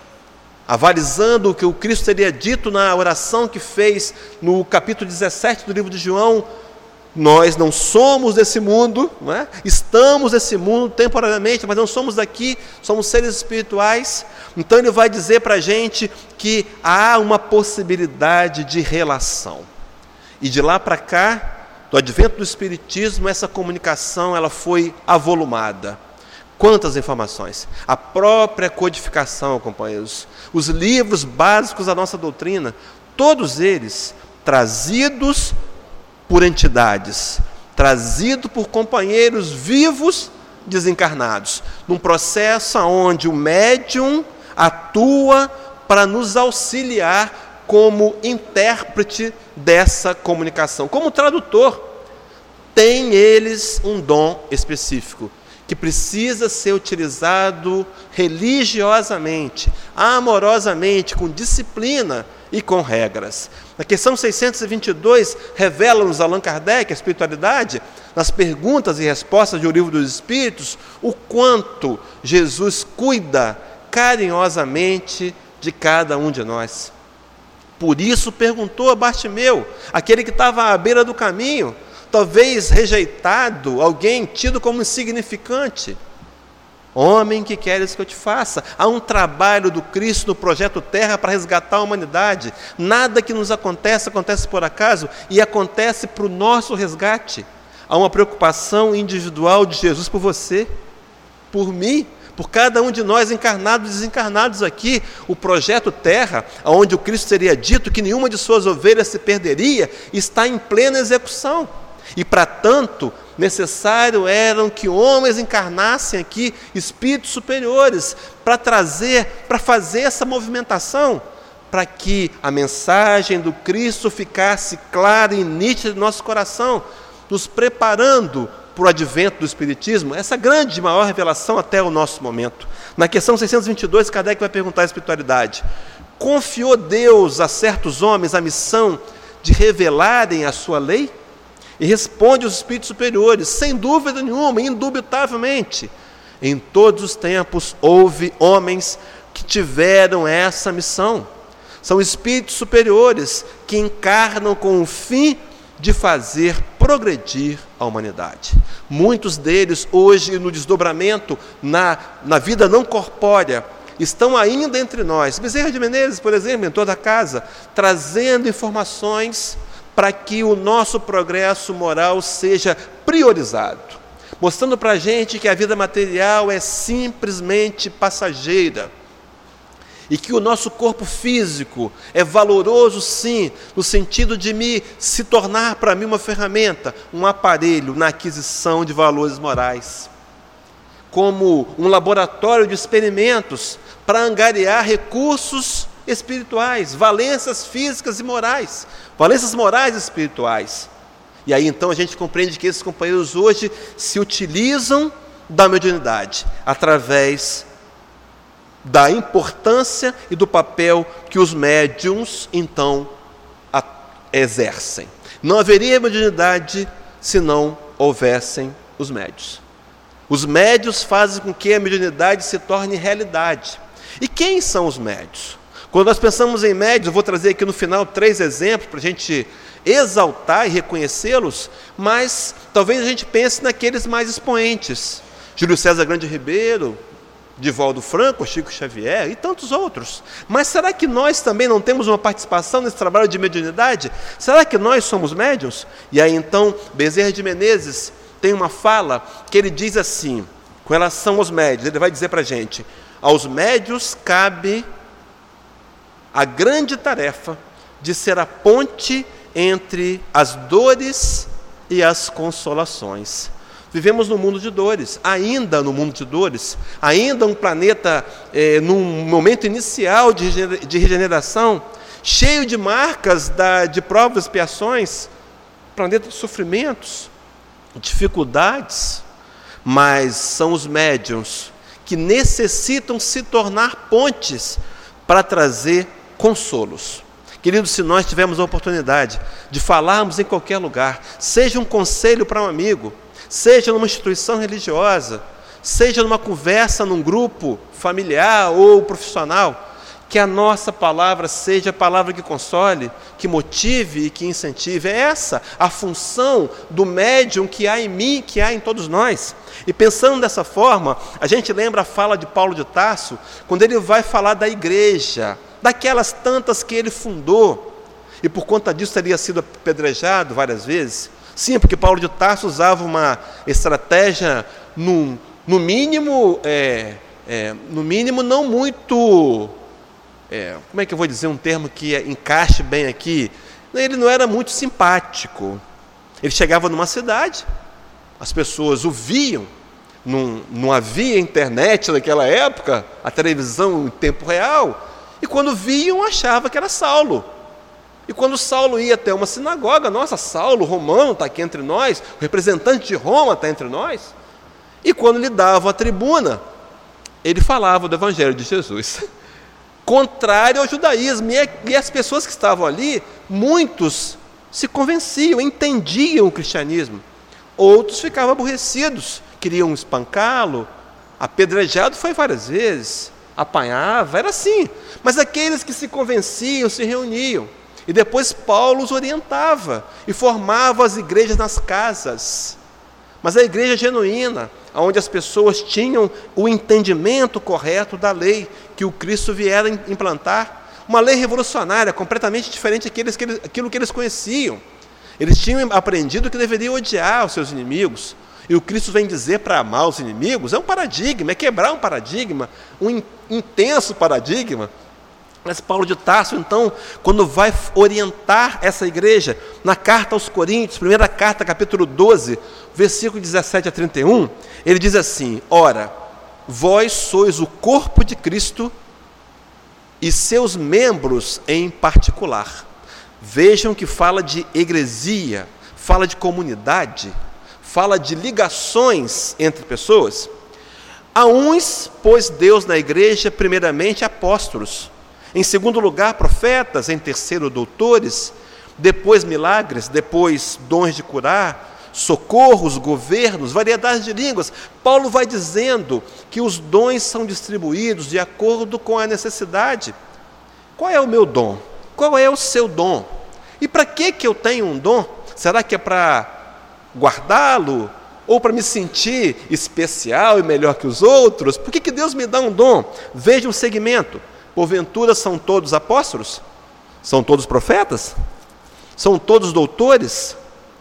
Speaker 5: avalizando o que o Cristo teria dito na oração que fez no capítulo dezessete do livro de João: nós não somos desse mundo, não é? Estamos nesse mundo temporariamente, mas não somos daqui, somos seres espirituais. Então ele vai dizer para a gente que há uma possibilidade de relação. E de lá para cá, do advento do Espiritismo, essa comunicação ela foi avolumada. Quantas informações! A própria codificação, companheiros, os livros básicos da nossa doutrina, todos eles trazidos por entidades, trazido por companheiros vivos desencarnados, num processo onde o médium atua para nos auxiliar como intérprete dessa comunicação, como tradutor. Tem eles um dom específico, que precisa ser utilizado religiosamente, amorosamente, com disciplina e com regras. Na questão seiscentos e vinte e dois, revela-nos Allan Kardec, a espiritualidade, nas perguntas e respostas do Livro dos Espíritos, o quanto Jesus cuida carinhosamente de cada um de nós. Por isso perguntou a Bartimeu, aquele que estava à beira do caminho, talvez rejeitado, alguém tido como insignificante: Homem, que queres que eu te faça? Há um trabalho do Cristo no projeto Terra para resgatar a humanidade. Nada que nos acontece, acontece por acaso e acontece para o nosso resgate. Há uma preocupação individual de Jesus por você, por mim, por cada um de nós encarnados e desencarnados aqui. O projeto Terra, onde o Cristo teria dito que nenhuma de suas ovelhas se perderia, está em plena execução. E para tanto, necessário eram que homens encarnassem aqui, espíritos superiores, para trazer, para fazer essa movimentação, para que a mensagem do Cristo ficasse clara e nítida no nosso coração, nos preparando para o advento do Espiritismo, essa grande e maior revelação até o nosso momento. Na questão seiscentos e vinte e dois, Kardec vai perguntar à espiritualidade: confiou Deus a certos homens a missão de revelarem a sua lei? E responde os espíritos superiores, sem dúvida nenhuma, indubitavelmente, em todos os tempos houve homens que tiveram essa missão. São espíritos superiores que encarnam com o fim de fazer progredir a humanidade. Muitos deles, hoje, no desdobramento, na, na vida não corpórea, estão ainda entre nós. Bezerra de Menezes, por exemplo, em toda a casa, trazendo informações para que o nosso progresso moral seja priorizado, mostrando para a gente que a vida material é simplesmente passageira e que o nosso corpo físico é valoroso, sim, no sentido de me se tornar para mim uma ferramenta, um aparelho na aquisição de valores morais, como um laboratório de experimentos para angariar recursos espirituais, valências físicas e morais, valências morais e espirituais. E aí então a gente compreende que esses companheiros hoje se utilizam da mediunidade através da importância e do papel que os médiuns então a, exercem. Não haveria mediunidade se não houvessem os médiuns. Os médiuns fazem com que a mediunidade se torne realidade. E quem são os médiuns? Quando nós pensamos em médiuns, eu vou trazer aqui no final três exemplos para a gente exaltar e reconhecê-los, mas talvez a gente pense naqueles mais expoentes. Júlio César Grande Ribeiro, Divaldo Franco, Chico Xavier e tantos outros. Mas será que nós também não temos uma participação nesse trabalho de mediunidade? Será que nós somos médiuns? E aí então, Bezerra de Menezes tem uma fala que ele diz assim, com relação aos médiuns, ele vai dizer para a gente: aos médiuns cabe a grande tarefa de ser a ponte entre as dores e as consolações. Vivemos num mundo de dores, ainda no mundo de dores, ainda um planeta é, num momento inicial de, de regeneração, cheio de marcas da, de provas e expiações, planeta de sofrimentos, dificuldades, mas são os médiuns que necessitam se tornar pontes para trazer consolos. Queridos, se nós tivermos a oportunidade de falarmos em qualquer lugar, seja um conselho para um amigo, seja numa instituição religiosa, seja numa conversa num grupo familiar ou profissional, que a nossa palavra seja a palavra que console, que motive e que incentive. É essa a função do médium que há em mim, que há em todos nós. E pensando dessa forma, a gente lembra a fala de Paulo de Tarso, quando ele vai falar da igreja, daquelas tantas que ele fundou, e por conta disso teria sido apedrejado várias vezes. Sim, porque Paulo de Tarso usava uma estratégia, no, no mínimo, é, é, no mínimo não muito, é, como é que eu vou dizer um termo que encaixe bem aqui? Ele não era muito simpático. Ele chegava numa cidade, as pessoas o viam, não, não havia internet naquela época, a televisão em tempo real, e quando viam, achava que era Saulo. E quando Saulo ia até uma sinagoga, nossa, Saulo, romano, está aqui entre nós, o representante de Roma está entre nós. E quando lhe davam a tribuna, ele falava do Evangelho de Jesus, contrário ao judaísmo. E as pessoas que estavam ali, muitos se convenciam, entendiam o cristianismo. Outros ficavam aborrecidos, queriam espancá-lo, apedrejado foi várias vezes, apanhava, era assim. Mas aqueles que se convenciam, se reuniam. E depois Paulo os orientava e formava as igrejas nas casas, mas a igreja genuína, onde as pessoas tinham o entendimento correto da lei que o Cristo viera implantar, uma lei revolucionária, completamente diferente daqueles que eles, aquilo que eles conheciam. Eles tinham aprendido que deveriam odiar os seus inimigos, e o Cristo vem dizer para amar os inimigos, é um paradigma, é quebrar um paradigma, um in, intenso paradigma. Mas Paulo de Tarso, então, quando vai orientar essa igreja, na carta aos Coríntios, primeira carta, capítulo doze, versículo dezessete a trinta e um, ele diz assim: ora, vós sois o corpo de Cristo e seus membros em particular. Vejam que fala de egresia, fala de comunidade, fala de ligações entre pessoas. A uns pôs Deus na igreja, primeiramente apóstolos, em segundo lugar profetas, em terceiro doutores, depois milagres, depois dons de curar, socorros, governos, variedade de línguas. Paulo vai dizendo que os dons são distribuídos de acordo com a necessidade. Qual é o meu dom? Qual é o seu dom? E para que que eu tenho um dom? Será que é para guardá-lo? Ou para me sentir especial e melhor que os outros? Por que que Deus me dá um dom? Veja um segmento. Porventura são todos apóstolos? São todos profetas? São todos doutores?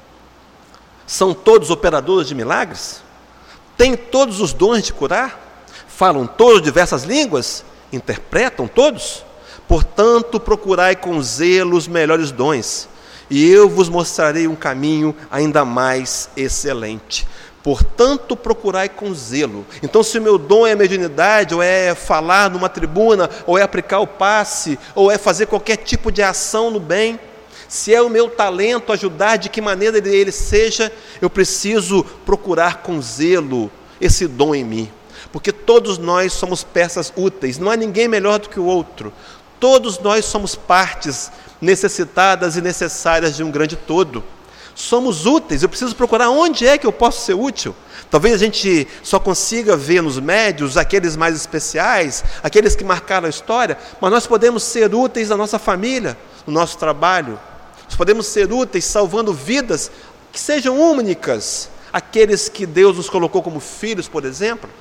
Speaker 5: São todos operadores de milagres? Têm todos os dons de curar? Falam todos diversas línguas? Interpretam todos? Portanto, procurai com zelo os melhores dons, e eu vos mostrarei um caminho ainda mais excelente. Portanto, procurai com zelo. Então, se o meu dom é a mediunidade, ou é falar numa tribuna, ou é aplicar o passe, ou é fazer qualquer tipo de ação no bem, se é o meu talento ajudar, de que maneira ele, ele seja, eu preciso procurar com zelo esse dom em mim. Porque todos nós somos peças úteis, não há ninguém melhor do que o outro. Todos nós somos partes necessitadas e necessárias de um grande todo. Somos úteis, eu preciso procurar onde é que eu posso ser útil. Talvez a gente só consiga ver nos médios aqueles mais especiais, aqueles que marcaram a história, mas nós podemos ser úteis na nossa família, no nosso trabalho. Nós podemos ser úteis salvando vidas que sejam únicas. Aqueles que Deus nos colocou como filhos, por exemplo,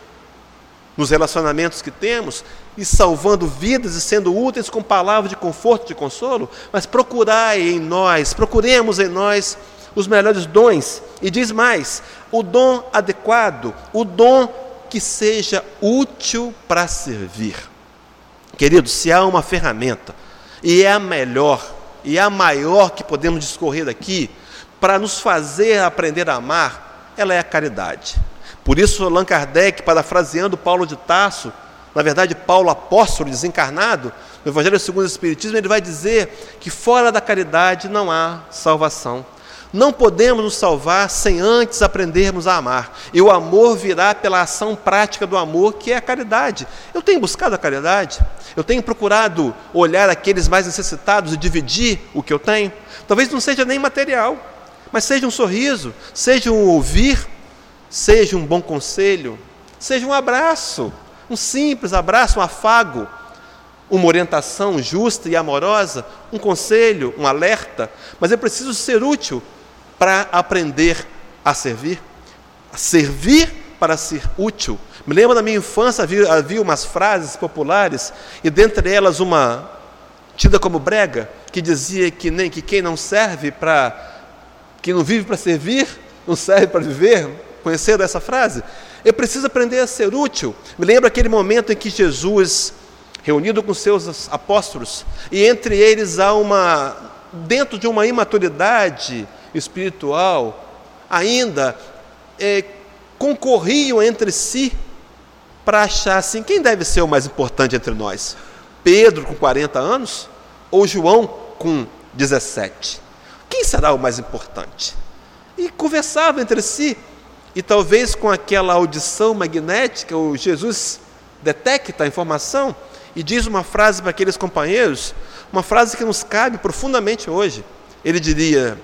Speaker 5: nos relacionamentos que temos, e salvando vidas e sendo úteis com palavras de conforto, de consolo. Mas procurai em nós, procuremos em nós os melhores dons. E diz mais, o dom adequado, o dom que seja útil para servir. Queridos, se há uma ferramenta, e é a melhor, e é a maior que podemos discorrer daqui, para nos fazer aprender a amar, ela é a caridade. Por isso, Allan Kardec, parafraseando Paulo de Tarso, na verdade, Paulo apóstolo desencarnado, no Evangelho segundo o Espiritismo, ele vai dizer que fora da caridade não há salvação. Não podemos nos salvar sem antes aprendermos a amar. E o amor virá pela ação prática do amor, que é a caridade. Eu tenho buscado a caridade, eu tenho procurado olhar aqueles mais necessitados e dividir o que eu tenho. Talvez não seja nem material, mas seja um sorriso, seja um ouvir, seja um bom conselho, seja um abraço, um simples abraço, um afago, uma orientação justa e amorosa, um conselho, um alerta. Mas eu preciso ser útil para aprender a servir, a servir para ser útil. Me lembro da minha infância, havia, havia umas frases populares, e dentre elas uma tida como brega, que dizia que, nem, que quem não serve para, quem não vive para servir, não serve para viver. Conheceram essa frase? Eu preciso aprender a ser útil. Me lembro aquele momento em que Jesus, reunido com seus apóstolos, e entre eles há uma, dentro de uma imaturidade espiritual, ainda é, concorriam entre si para achar assim, quem deve ser o mais importante entre nós? Pedro com quarenta anos ou João com dezessete? Quem será o mais importante? E conversavam entre si. E talvez com aquela audição magnética, o Jesus detecta a informação e diz uma frase para aqueles companheiros, uma frase que nos cabe profundamente hoje. Ele diria: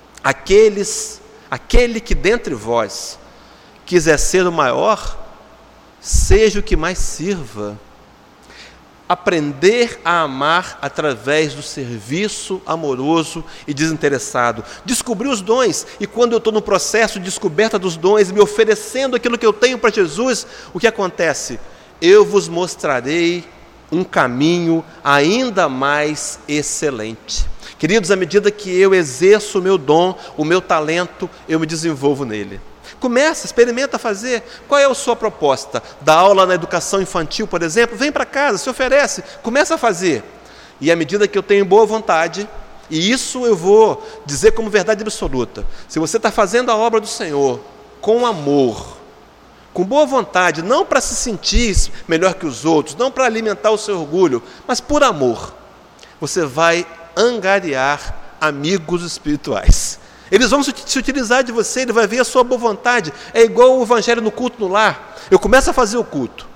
Speaker 5: aqueles, aquele que dentre vós quiser ser o maior, seja o que mais sirva. aprender a amar através do serviço amoroso e desinteressado. Descobrir os dons, e quando eu estou no processo de descoberta dos dons, me oferecendo aquilo que eu tenho para Jesus, o que acontece? Eu vos mostrarei um caminho ainda mais excelente. Queridos, à medida que eu exerço o meu dom, o meu talento, eu me desenvolvo nele. Começa, experimenta fazer. Qual é a sua proposta? Dar aula na educação infantil, por exemplo? Vem para casa, se oferece, começa a fazer. E à medida que eu tenho boa vontade, e isso eu vou dizer como verdade absoluta, se você está fazendo a obra do Senhor com amor, com boa vontade, não para se sentir melhor que os outros, não para alimentar o seu orgulho, mas por amor, você vai angariar amigos espirituais. Eles vão se utilizar de você, ele vai ver a sua boa vontade. É igual o evangelho no culto no lar. Eu começo a fazer o culto,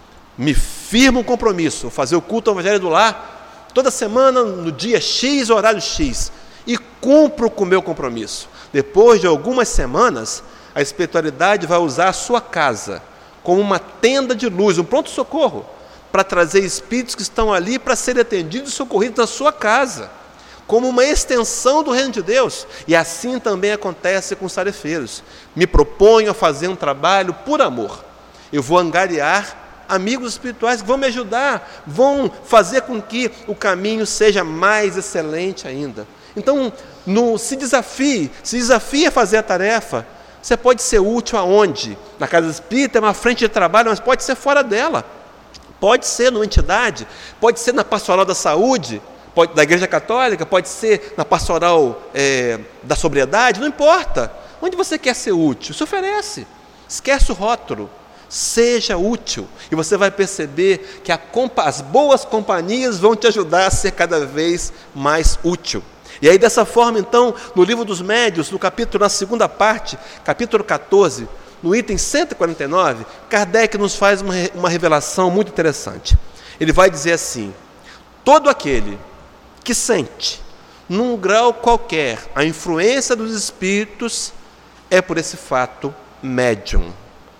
Speaker 5: me firmo um compromisso, fazer o culto ao evangelho do lar, toda semana, no dia X, horário X, e cumpro com o meu compromisso. Depois de algumas semanas, a espiritualidade vai usar a sua casa como uma tenda de luz, um pronto-socorro, para trazer espíritos que estão ali para serem atendidos e socorridos na sua casa, como uma extensão do reino de Deus. E assim também acontece com os tarefeiros. Me proponho a fazer um trabalho por amor. Eu vou angariar amigos espirituais que vão me ajudar, vão fazer com que o caminho seja mais excelente ainda. Então, no, se desafie, se desafie a fazer a tarefa. Você pode ser útil aonde? Na casa espírita, é uma frente de trabalho, mas pode ser fora dela. Pode ser numa entidade, pode ser na pastoral da saúde, pode, da Igreja Católica, pode ser na pastoral é, da sobriedade, não importa. Onde você quer ser útil, se oferece. Esquece o rótulo. Seja útil. E você vai perceber que a, as boas companhias vão te ajudar a ser cada vez mais útil. E aí, dessa forma, então, no livro dos Médiuns, no capítulo, na segunda parte, capítulo catorze, no item cento e quarenta e nove, Kardec nos faz uma, uma revelação muito interessante. Ele vai dizer assim: todo aquele que sente, num grau qualquer, a influência dos espíritos, é por esse fato médium.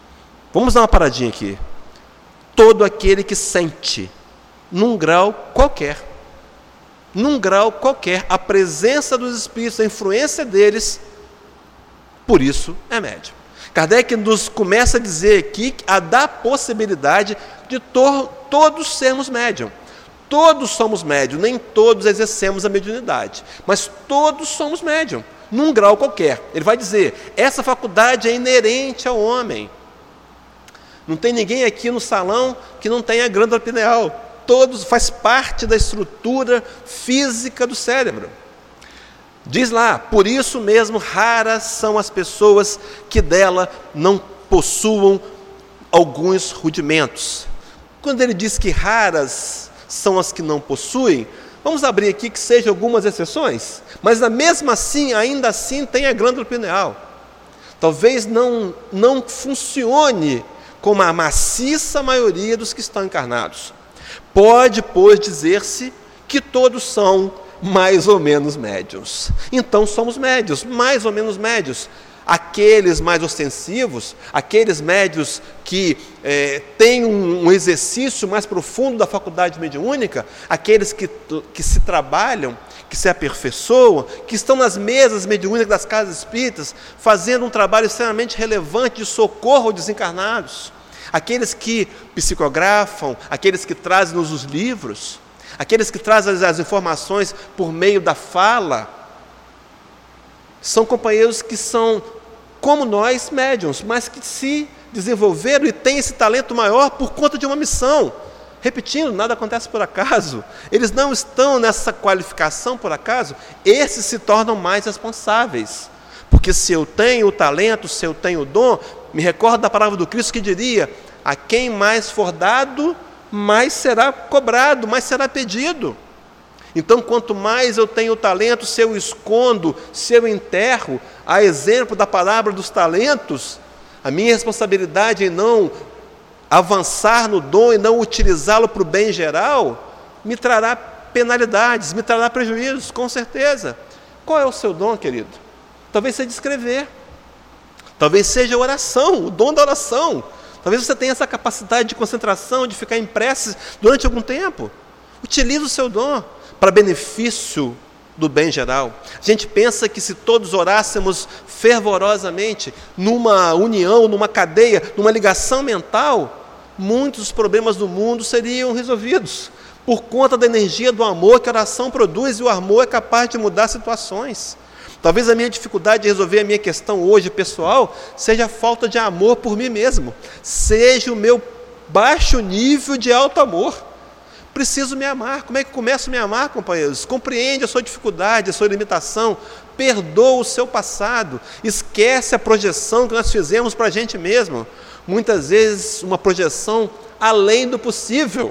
Speaker 5: Vamos dar uma paradinha aqui. Todo aquele que sente, num grau qualquer, num grau qualquer, a presença dos espíritos, a influência deles, por isso é médium. Kardec nos começa a dizer aqui, a dar possibilidade de to- todos sermos médium. Todos somos médium, nem todos exercemos a mediunidade, mas todos somos médium, num grau qualquer. Ele vai dizer, essa faculdade é inerente ao homem. Não tem ninguém aqui no salão que não tenha glândula pineal. Todos, faz parte da estrutura física do cérebro. Diz lá, por isso mesmo raras são as pessoas que dela não possuam alguns rudimentos. Quando ele diz que raras são as que não possuem, vamos abrir aqui que sejam algumas exceções, mas mesmo assim, ainda assim, tem a glândula pineal. Talvez não, não funcione como a maciça maioria dos que estão encarnados. Pode, pois, dizer-se que todos são mais ou menos médiuns. Então somos médios, mais ou menos médios. Aqueles mais ostensivos, aqueles médios que é, têm um, um exercício mais profundo da faculdade mediúnica, aqueles que, que se trabalham, que se aperfeiçoam, que estão nas mesas mediúnicas das casas espíritas, fazendo um trabalho extremamente relevante de socorro aos desencarnados. Aqueles que psicografam, aqueles que trazem-nos os livros, aqueles que trazem as informações por meio da fala, são companheiros que são, como nós, médiuns, mas que se desenvolveram e têm esse talento maior por conta de uma missão. Repetindo, nada acontece por acaso. Eles não estão nessa qualificação por acaso, esses se tornam mais responsáveis. Porque se eu tenho o talento, se eu tenho o dom, me recordo da palavra do Cristo que diria, a quem mais for dado, mais será cobrado, mais será pedido. Então, quanto mais eu tenho talento, se eu escondo, se eu enterro, a exemplo da palavra dos talentos, a minha responsabilidade em não avançar no dom e não utilizá-lo para o bem geral, me trará penalidades, me trará prejuízos, com certeza. Qual é o seu dom, querido? Talvez seja escrever, talvez seja oração, o dom da oração. Talvez você tenha essa capacidade de concentração, de ficar em preces durante algum tempo. Utilize o seu dom para benefício do bem geral. A gente pensa que se todos orássemos fervorosamente, numa união, numa cadeia, numa ligação mental, muitos dos problemas do mundo seriam resolvidos, por conta da energia do amor que a oração produz, e o amor é capaz de mudar situações. Talvez a minha dificuldade de resolver a minha questão hoje pessoal seja a falta de amor por mim mesmo, seja o meu baixo nível de alto amor. Preciso me amar. Como é que começo a me amar, companheiros? Compreende a sua dificuldade, a sua limitação, perdoa o seu passado, esquece a projeção que nós fizemos para a gente mesmo, muitas vezes uma projeção além do possível.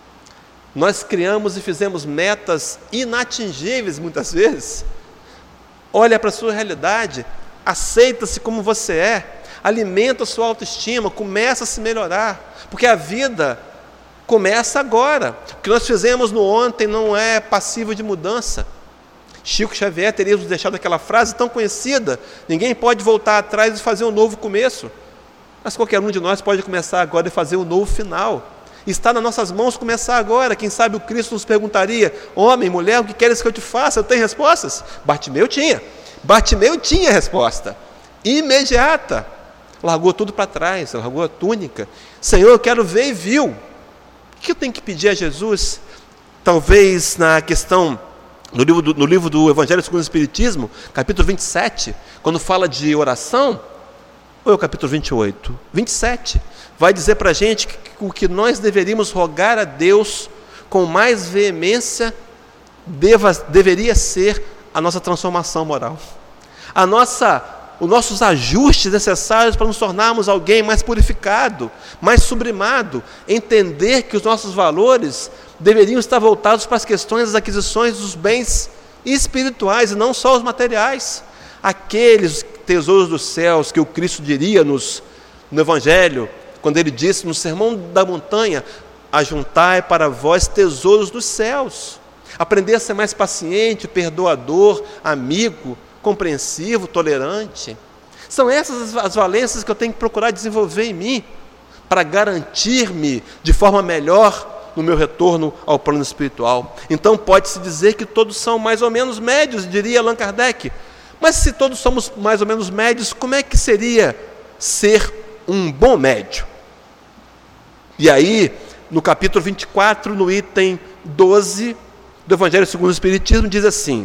Speaker 5: Nós criamos e fizemos metas inatingíveis muitas vezes. Olha para a sua realidade, aceita-se como você é, alimenta a sua autoestima, começa a se melhorar, porque a vida começa agora. O que nós fizemos no ontem não é passível de mudança. Chico Xavier teria nos deixado aquela frase tão conhecida: ninguém pode voltar atrás e fazer um novo começo, mas qualquer um de nós pode começar agora e fazer um novo final. Está nas nossas mãos começar agora. Quem sabe o Cristo nos perguntaria: homem, mulher, o que queres que eu te faça? Eu tenho respostas? Bartimeu tinha. Bartimeu tinha resposta imediata. Largou tudo para trás, largou a túnica. Senhor, eu quero ver, e viu. O que eu tenho que pedir a Jesus? Talvez na questão, no livro do, no livro do Evangelho segundo o Espiritismo, capítulo vinte e sete, quando fala de oração, ou é o capítulo vinte e oito? vinte e sete, vai dizer para a gente que o que nós deveríamos rogar a Deus com mais veemência deva, deveria ser a nossa transformação moral, a nossa, os nossos ajustes necessários para nos tornarmos alguém mais purificado, mais sublimado, entender que os nossos valores deveriam estar voltados para as questões das aquisições dos bens espirituais e não só os materiais, aqueles tesouros dos céus que o Cristo diria-nos no Evangelho, quando ele disse no Sermão da Montanha: ajuntai para vós tesouros dos céus. Aprender a ser mais paciente, perdoador, amigo, compreensivo, tolerante. São essas as valências que eu tenho que procurar desenvolver em mim, para garantir-me de forma melhor no meu retorno ao plano espiritual. Então pode-se dizer que todos são mais ou menos médios, diria Allan Kardec. Mas se todos somos mais ou menos médios, como é que seria ser um bom médio? E aí, no capítulo vinte e quatro, no item doze do Evangelho segundo o Espiritismo, diz assim,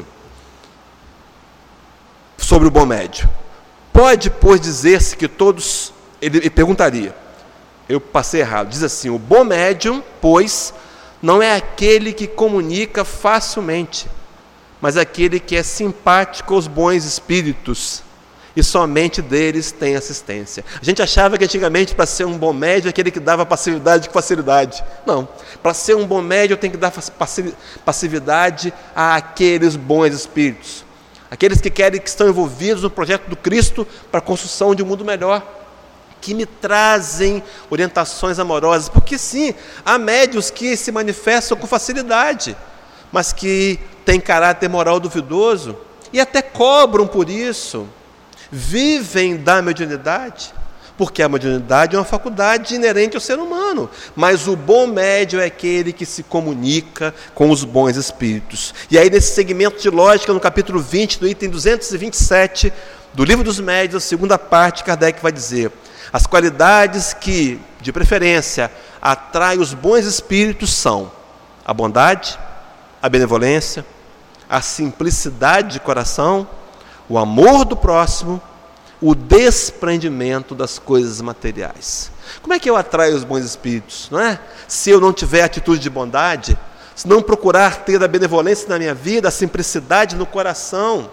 Speaker 5: sobre o bom médio: pode, pois, dizer-se que todos... Ele, ele perguntaria, eu passei errado, diz assim: o bom médium, pois, não é aquele que comunica facilmente, mas aquele que é simpático aos bons espíritos, e somente deles tem assistência. A gente achava que antigamente, para ser um bom médium, aquele que dava passividade com facilidade. Não, para ser um bom médium tem que dar passividade àqueles bons espíritos, aqueles que querem, que estão envolvidos no projeto do Cristo para a construção de um mundo melhor, que me trazem orientações amorosas, porque sim, há médiuns que se manifestam com facilidade, mas que têm caráter moral duvidoso, e até cobram por isso, vivem da mediunidade, porque a mediunidade é uma faculdade inerente ao ser humano, mas o bom médium é aquele que se comunica com os bons espíritos. E aí, nesse segmento de lógica, no capítulo vinte, do item duzentos e vinte e sete, do Livro dos Médiuns, a segunda parte, Kardec vai dizer: as qualidades que, de preferência, atraem os bons espíritos são a bondade, a benevolência, a simplicidade de coração, o amor do próximo, o desprendimento das coisas materiais. Como é que eu atraio os bons espíritos, não é? Se eu não tiver atitude de bondade, se não procurar ter a benevolência na minha vida, a simplicidade no coração,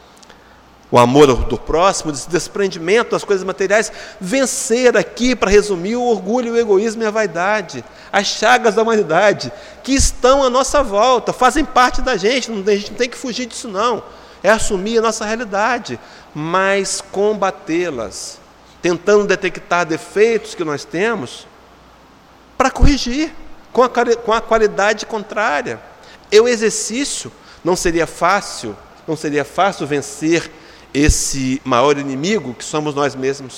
Speaker 5: o amor do próximo, o desprendimento das coisas materiais, vencer aqui, para resumir, o orgulho, o egoísmo e a vaidade, as chagas da humanidade, que estão à nossa volta, fazem parte da gente, não, a gente não tem que fugir disso não, é assumir a nossa realidade, mas combatê-las, tentando detectar defeitos que nós temos, para corrigir, com a, com a qualidade contrária. E o exercício não seria fácil, não seria fácil vencer esse maior inimigo que somos nós mesmos,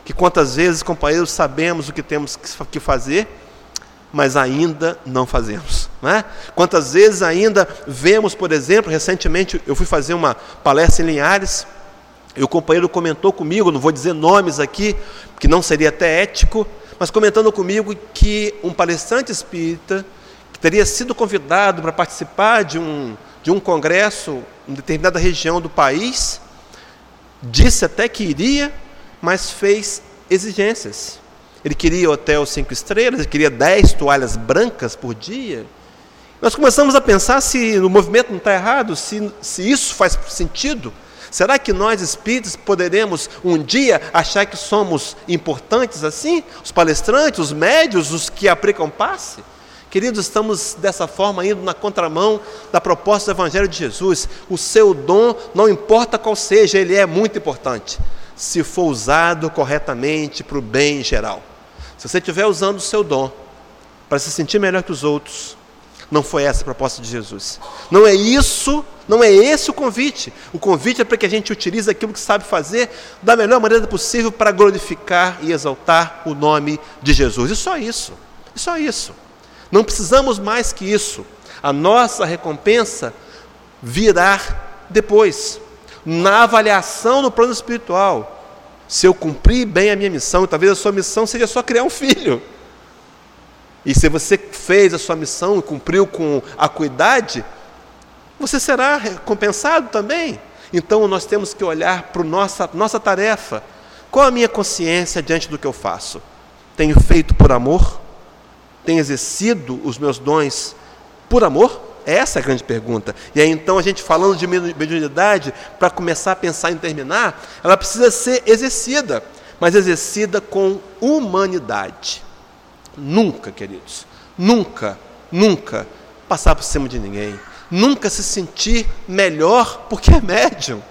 Speaker 5: que quantas vezes, companheiros, sabemos o que temos que fazer, mas ainda não fazemos, né? Quantas vezes ainda vemos, por exemplo, recentemente eu fui fazer uma palestra em Linhares, e o companheiro comentou comigo, não vou dizer nomes aqui, que não seria até ético, mas comentando comigo que um palestrante espírita, que teria sido convidado para participar de um, de um congresso em determinada região do país, disse até que iria, mas fez exigências. Ele queria hotel cinco estrelas, ele queria dez toalhas brancas por dia. Nós começamos a pensar se o movimento não está errado, se, se isso faz sentido. Será que nós espíritas poderemos um dia achar que somos importantes assim? Os palestrantes, os médios, os que aplicam passe? Queridos, estamos dessa forma indo na contramão da proposta do Evangelho de Jesus. O seu dom, não importa qual seja, ele é muito importante, se for usado corretamente para o bem geral. Se você estiver usando o seu dom para se sentir melhor que os outros, não foi essa a proposta de Jesus. Não é isso, não é esse o convite. O convite é para que a gente utilize aquilo que sabe fazer da melhor maneira possível para glorificar e exaltar o nome de Jesus. E só isso, e só isso. Não precisamos mais que isso. A nossa recompensa virá depois, na avaliação no plano espiritual. Se eu cumprir bem a minha missão, talvez a sua missão seja só criar um filho. E se você fez a sua missão e cumpriu com acuidade, você será recompensado também. Então nós temos que olhar para a nossa, nossa tarefa. Qual a minha consciência diante do que eu faço? Tenho feito por amor? Tenho exercido os meus dons por amor? Essa é a grande pergunta. E aí então a gente falando de mediunidade, para começar a pensar em terminar, ela precisa ser exercida, mas exercida com humanidade. Nunca, queridos, nunca, nunca passar por cima de ninguém, nunca se sentir melhor porque é médium.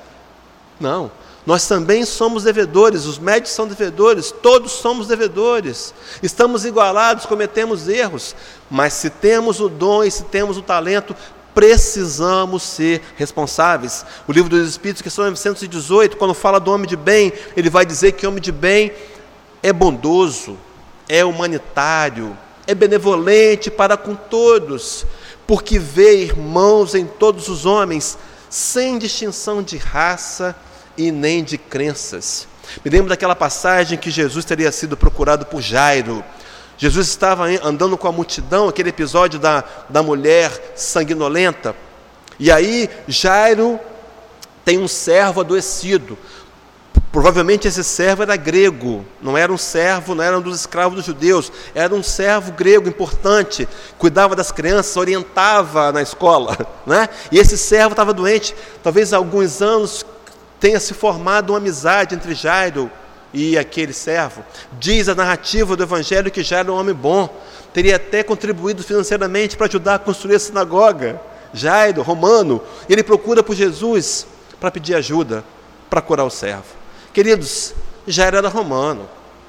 Speaker 5: Não, nós também somos devedores, os médios são devedores, todos somos devedores, estamos igualados, cometemos erros, mas se temos o dom e se temos o talento, precisamos ser responsáveis. O Livro dos Espíritos, questão novecentos e dezoito, quando fala do homem de bem, ele vai dizer que o homem de bem é bondoso, é humanitário, é benevolente para com todos, porque vê irmãos em todos os homens, sem distinção de raça e nem de crenças. Me lembro daquela passagem que Jesus teria sido procurado por Jairo. Jesus estava andando com a multidão, aquele episódio da, da mulher sanguinolenta, e aí Jairo tem um servo adoecido. Provavelmente esse servo era grego, não era um servo, não era um dos escravos dos judeus, era um servo grego importante, cuidava das crianças, orientava na escola, né? E esse servo estava doente. Talvez há alguns anos tenha se formado uma amizade entre Jairo e aquele servo. Diz a narrativa do Evangelho que Jairo era um homem bom, teria até contribuído financeiramente para ajudar a construir a sinagoga. Jairo, romano, ele procura por Jesus para pedir ajuda, para curar o servo. Queridos, Jairo era romano,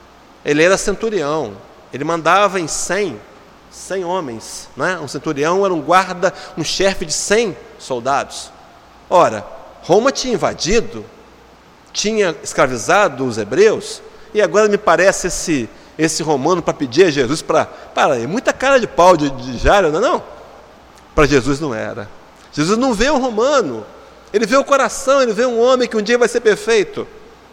Speaker 5: ele era centurião, ele mandava em cem, cem homens, né? Um centurião era um guarda, um chefe de cem soldados. Ora, Roma tinha invadido, tinha escravizado os hebreus, e agora me parece esse, esse romano para pedir a Jesus para... Para aí, muita cara de pau de, de Jairo, não é não? Para Jesus não era. Jesus não vê um romano, ele vê o coração, ele vê um homem que um dia vai ser perfeito.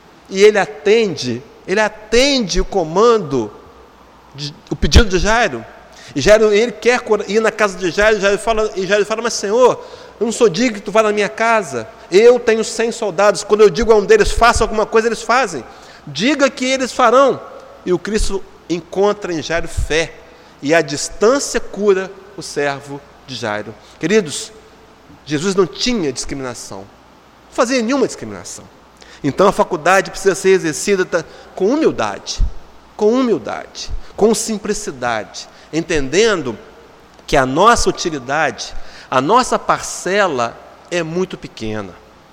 Speaker 5: E ele atende, ele atende o comando, de, o pedido de Jairo. E Jairo, ele quer ir na casa de Jairo, Jairo fala, e Jairo fala, mas Senhor, eu não sou digno que tu vá na minha casa, eu tenho cem soldados, quando eu digo a um deles, faça alguma coisa, eles fazem, diga que eles farão. E o Cristo encontra em Jairo fé, e a distância cura o servo de Jairo. Queridos, Jesus não tinha discriminação, não fazia nenhuma discriminação. Então a faculdade precisa ser exercida com humildade, com humildade, com simplicidade, entendendo que a nossa utilidade, a nossa parcela é muito pequena.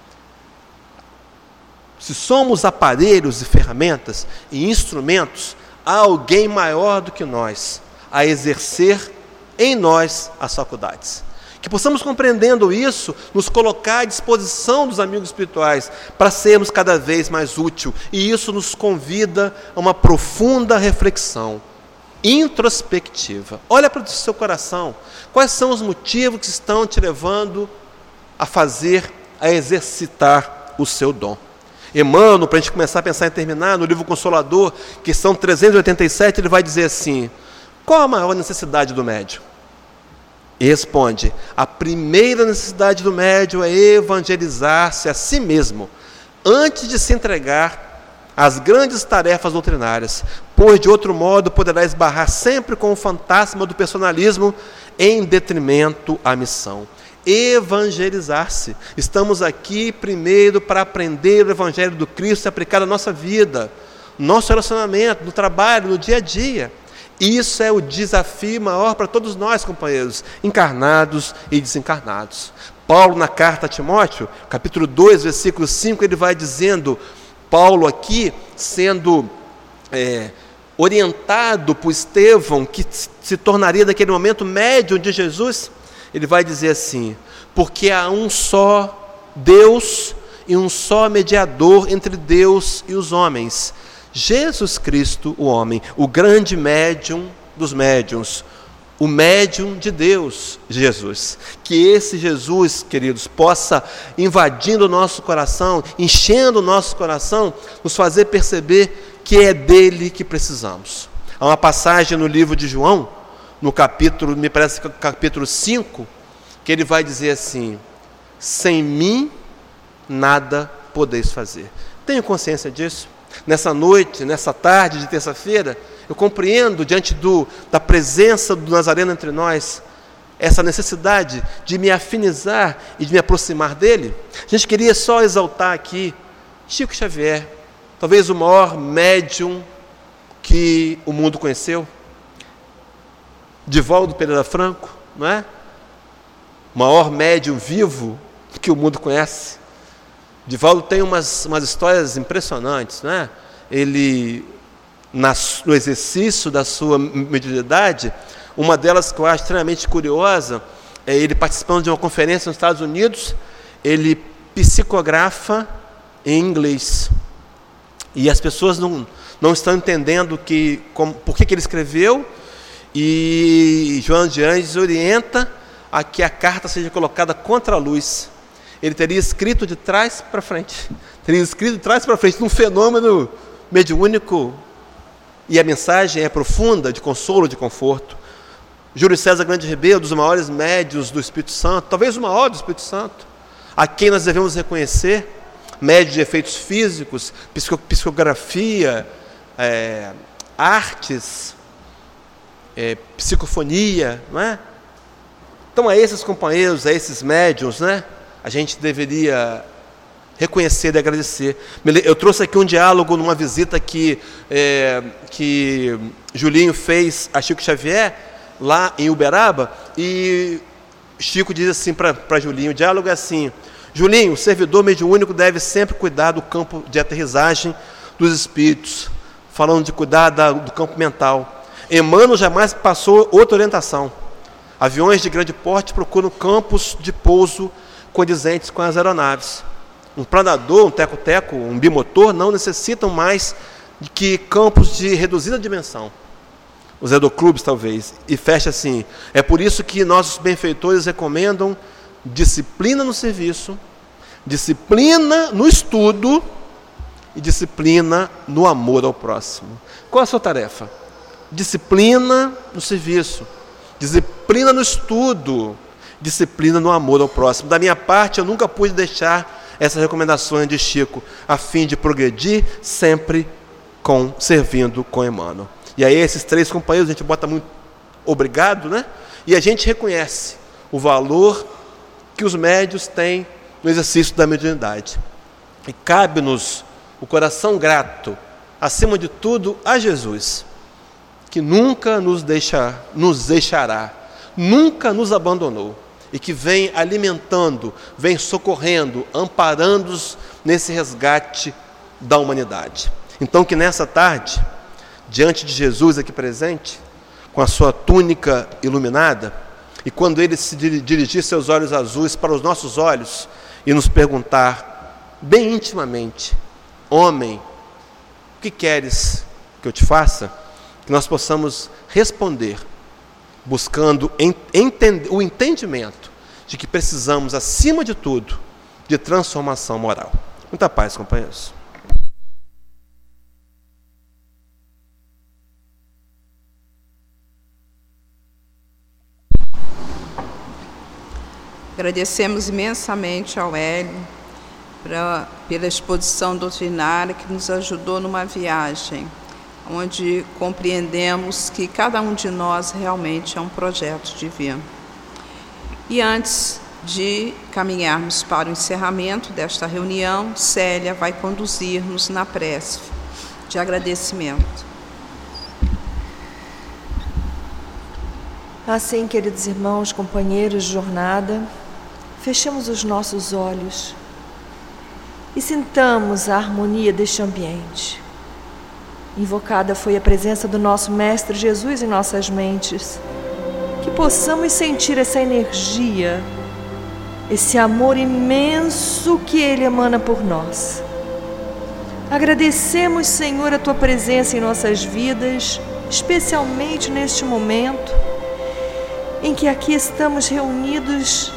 Speaker 5: Se somos aparelhos e ferramentas e instrumentos, há alguém maior do que nós a exercer em nós as faculdades. Que possamos, compreendendo isso, nos colocar à disposição dos amigos espirituais para sermos cada vez mais úteis. E isso nos convida a uma profunda reflexão introspectiva. Olha para o seu coração. Quais são os motivos que estão te levando a fazer, a exercitar o seu dom? Emmanuel, para a gente começar a pensar em terminar, no livro Consolador, questão trezentos e oitenta e sete, ele vai dizer assim: qual a maior necessidade do médium? E responde: a primeira necessidade do médium é evangelizar-se a si mesmo, antes de se entregar às grandes tarefas doutrinárias, pois de outro modo poderá esbarrar sempre com o fantasma do personalismo em detrimento à missão. Evangelizar-se. Estamos aqui primeiro para aprender o Evangelho do Cristo e aplicar na nossa vida, no nosso relacionamento, no trabalho, no dia a dia. Isso é o desafio maior para todos nós, companheiros, encarnados e desencarnados. Paulo, na carta a Timóteo, capítulo dois, versículo cinco, ele vai dizendo, Paulo aqui, sendo é, orientado por Estevão, que se tornaria naquele momento médium de Jesus, ele vai dizer assim: porque há um só Deus e um só mediador entre Deus e os homens, Jesus Cristo, o homem, o grande médium dos médiuns, o médium de Deus, Jesus. Que esse Jesus, queridos, possa, invadindo o nosso coração, enchendo o nosso coração, nos fazer perceber que é dele que precisamos. Há uma passagem no livro de João, no capítulo, me parece que é o capítulo cinco, que ele vai dizer assim: sem mim nada podeis fazer. Tenho consciência disso. Nessa noite, nessa tarde de terça-feira, eu compreendo, diante do, da presença do Nazareno entre nós, essa necessidade de me afinizar e de me aproximar dele. A gente queria só exaltar aqui Chico Xavier, talvez o maior médium que o mundo conheceu. Divaldo Pereira Franco, não é? O maior médium vivo que o mundo conhece. Divaldo tem umas, umas histórias impressionantes, não é? Ele, na, no exercício da sua mediunidade, uma delas que eu acho extremamente curiosa, é ele participando de uma conferência nos Estados Unidos, ele psicografa em inglês. E as pessoas não, não estão entendendo que, como, por que, que ele escreveu, e Joana de Anjos orienta a que a carta seja colocada contra a luz. Ele teria escrito de trás para frente, teria escrito de trás para frente, num fenômeno mediúnico, e a mensagem é profunda, de consolo, de conforto. Júlio César Grande Ribeiro, dos maiores médiuns do Espírito Santo, talvez o maior do Espírito Santo, a quem nós devemos reconhecer, médio de efeitos físicos, psicografia, é, artes, é, psicofonia, não é? Então, a esses companheiros, a esses médiuns, né, a gente deveria reconhecer e agradecer. Eu trouxe aqui um diálogo numa visita que, é, que Julinho fez a Chico Xavier, lá em Uberaba, e Chico diz assim para Julinho, o diálogo é assim: Julinho, o servidor mediúnico deve sempre cuidar do campo de aterrissagem dos espíritos, falando de cuidar da, do campo mental. Emmanuel jamais passou outra orientação. Aviões de grande porte procuram campos de pouso condizentes com as aeronaves. Um planador, um teco-teco, um bimotor não necessitam mais de que campos de reduzida dimensão. Os aeroclubes, talvez. E fecha assim: é por isso que nossos benfeitores recomendam disciplina no serviço, disciplina no estudo e disciplina no amor ao próximo. Qual a sua tarefa? Disciplina no serviço, disciplina no estudo, disciplina no amor ao próximo. Da minha parte, eu nunca pude deixar essas recomendações de Chico, a fim de progredir sempre com, servindo com Emmanuel. E aí esses três companheiros, a gente bota muito obrigado, né? E a gente reconhece o valor que os médios têm no exercício da mediunidade. E cabe-nos o coração grato, acima de tudo, a Jesus, que nunca nos, deixa, nos deixará, nunca nos abandonou, e que vem alimentando, vem socorrendo, amparando-nos nesse resgate da humanidade. Então, que nessa tarde, diante de Jesus aqui presente, com a sua túnica iluminada, E quando Ele se dirigir seus olhos azuis para os nossos olhos e nos perguntar bem intimamente: homem, o que queres que eu te faça? Que nós possamos responder, buscando entender, o entendimento de que precisamos, acima de tudo, de transformação moral. Muita paz, companheiros.
Speaker 3: Agradecemos imensamente ao Hélio pra, pela exposição doutrinária que nos ajudou numa viagem, onde compreendemos que cada um de nós realmente é um projeto divino. E antes de caminharmos para o encerramento desta reunião, Célia vai conduzir-nos na prece de agradecimento.
Speaker 4: Assim, queridos irmãos, companheiros de jornada, fechemos os nossos olhos e sintamos a harmonia deste ambiente. Invocada foi a presença do nosso Mestre Jesus em nossas mentes. Que possamos sentir essa energia, esse amor imenso que Ele emana por nós. Agradecemos, Senhor, a Tua presença em nossas vidas, especialmente neste momento em que aqui estamos reunidos,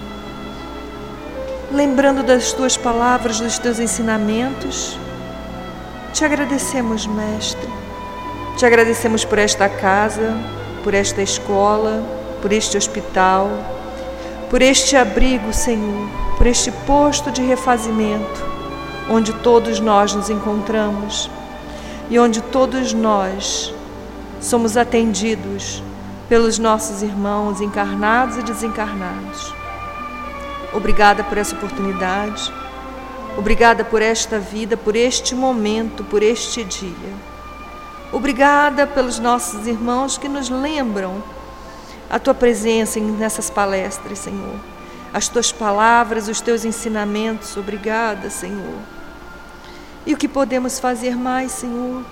Speaker 4: lembrando das Tuas palavras, dos Teus ensinamentos. Te agradecemos, Mestre. Te agradecemos por esta casa, por esta escola, por este hospital, por este abrigo, Senhor, por este posto de refazimento, onde todos nós nos encontramos e onde todos nós somos atendidos pelos nossos irmãos encarnados e desencarnados. Obrigada por essa oportunidade, obrigada por esta vida, por este momento, por este dia. Obrigada pelos nossos irmãos que nos lembram a Tua presença nessas palestras, Senhor. As Tuas palavras, os Teus ensinamentos. Obrigada, Senhor. E o que podemos fazer mais, Senhor?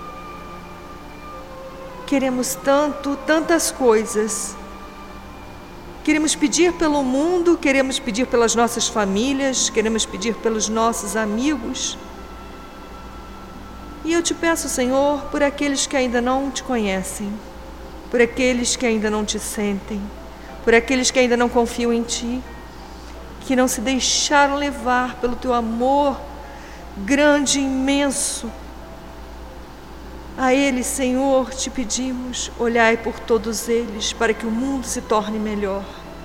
Speaker 4: Queremos tanto, tantas coisas. Queremos pedir pelo mundo, queremos pedir pelas nossas famílias, queremos pedir pelos nossos amigos. E eu te peço, Senhor, por aqueles que ainda não te conhecem, por aqueles que ainda não te sentem, por aqueles que ainda não confiam em Ti, que não se deixaram levar pelo Teu amor grande e imenso. A eles, Senhor, te pedimos, olhai por todos eles, para que o mundo se torne melhor.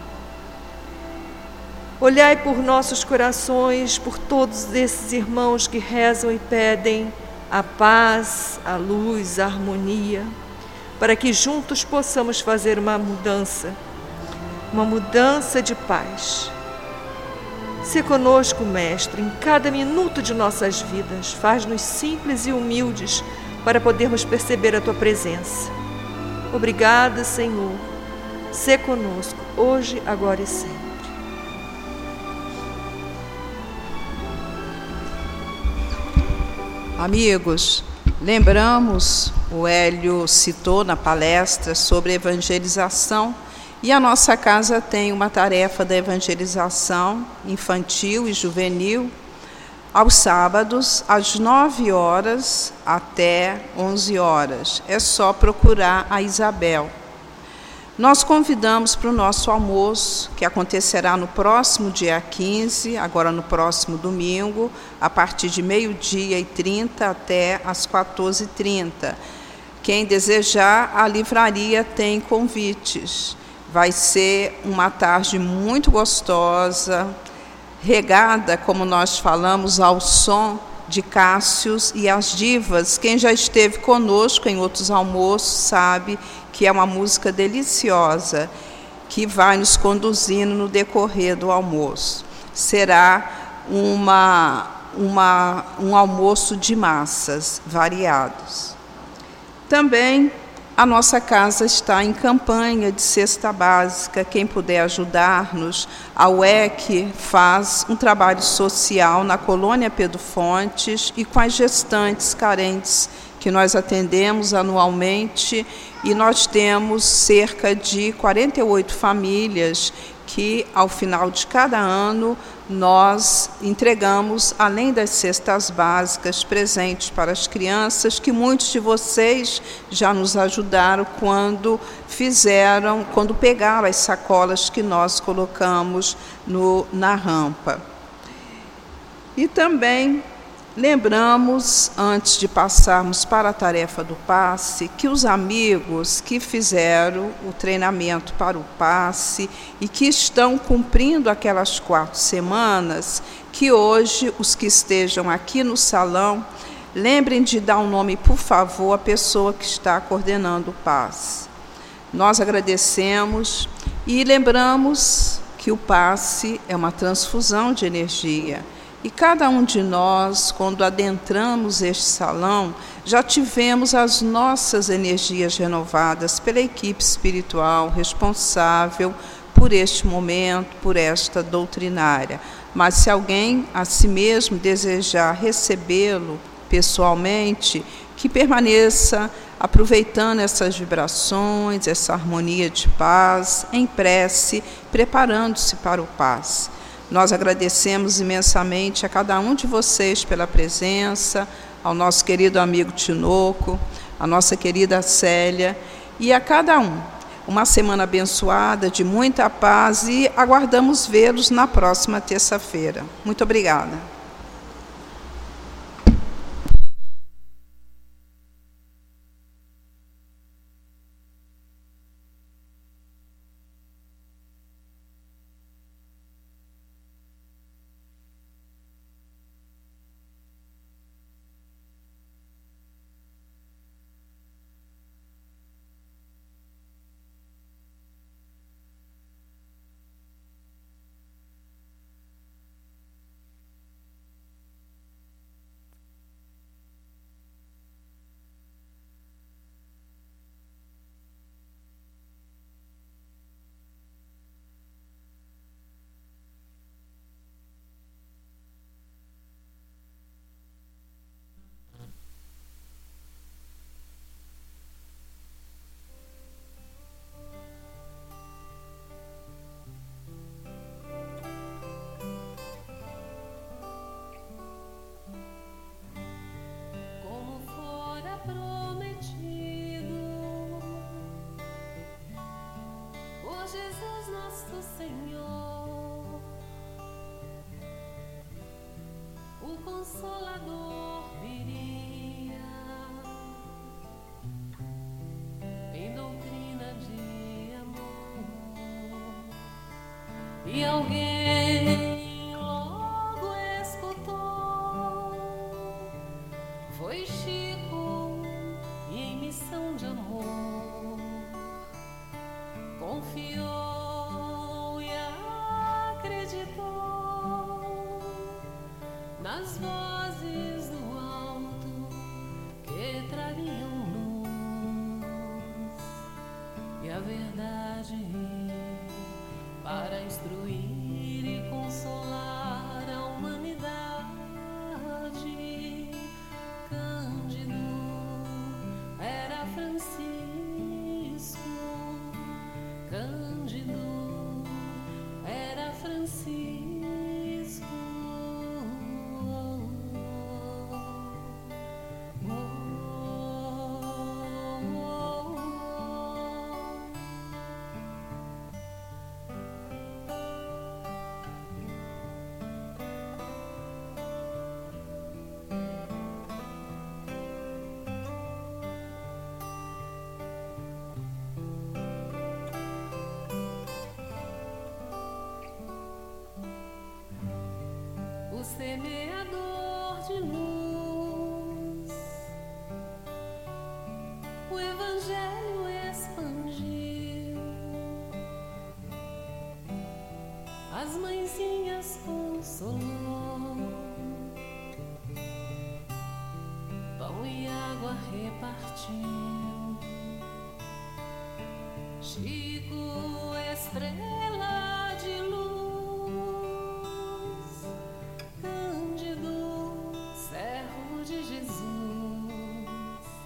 Speaker 4: Olhai por nossos corações, por todos esses irmãos que rezam e pedem a paz, a luz, a harmonia, para que juntos possamos fazer uma mudança, uma mudança de paz. Se conosco, Mestre, em cada minuto de nossas vidas, faz-nos simples e humildes para podermos perceber a Tua presença. Obrigada, Senhor. Se conosco, hoje, agora e sempre.
Speaker 3: Amigos, lembramos, o Hélio citou na palestra sobre evangelização, e a nossa casa tem uma tarefa da evangelização infantil e juvenil, aos sábados, às nove horas até onze horas. É só procurar a Isabel. Nós convidamos para o nosso almoço, que acontecerá no próximo dia quinze, agora no próximo domingo, a partir de meio-dia e trinta até às quatorze e trinta. Quem desejar, a livraria tem convites. Vai ser uma tarde muito gostosa, regada, como nós falamos, ao som de Cássius e as divas. Quem já esteve conosco em outros almoços sabe que é uma música deliciosa, que vai nos conduzindo no decorrer do almoço. Será uma, uma, um almoço de massas variados. Também a nossa casa está em campanha de cesta básica. Quem puder ajudar-nos, a U E C faz um trabalho social na colônia Pedro Fontes e com as gestantes carentes que nós atendemos anualmente, e nós temos cerca de quarenta e oito famílias que, ao final de cada ano, nós entregamos, além das cestas básicas, presentes para as crianças, que muitos de vocês já nos ajudaram quando fizeram, quando pegaram as sacolas que nós colocamos no, na rampa. E também lembramos, antes de passarmos para a tarefa do passe, que os amigos que fizeram o treinamento para o passe e que estão cumprindo aquelas quatro semanas, que hoje os que estejam aqui no salão, lembrem de dar um nome, por favor, à pessoa que está coordenando o passe. Nós agradecemos e lembramos que o passe é uma transfusão de energia. E cada um de nós, quando adentramos este salão, já tivemos as nossas energias renovadas pela equipe espiritual responsável por este momento, por esta doutrinária. Mas se alguém a si mesmo desejar recebê-lo pessoalmente, que permaneça aproveitando essas vibrações, essa harmonia de paz, em prece, preparando-se para o passe. Nós agradecemos imensamente a cada um de vocês pela presença, ao nosso querido amigo Tinoco, a nossa querida Célia, e a cada um. Uma semana abençoada, de muita paz, e aguardamos vê-los na próxima terça-feira. Muito obrigada.
Speaker 2: Consolador viria em doutrina de amor, e alguém logo escutou, foi Chico, e em missão de amor confiou e acreditou nas vozes do alto que trariam luz e a verdade para instruir e consolar a humanidade. Cândido era Francisco, Cândido era Francisco. Semeador de luz, o Evangelho expandiu, as mãezinhas consolou, pão e água repartiu. Chico, estrela de luz, servo de Jesus,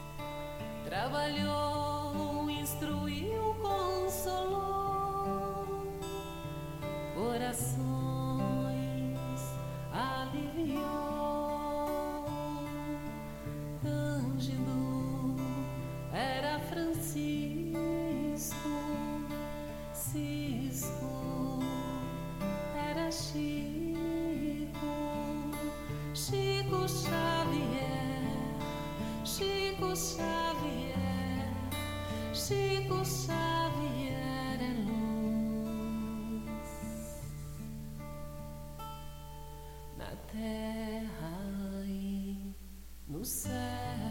Speaker 2: Trabalhou, instruiu, consolou, corações aliviou. Cândido era Francisco, Cisco era Chico, Chico Xavier, Chico Xavier, Chico Xavier é luz na terra e no céu.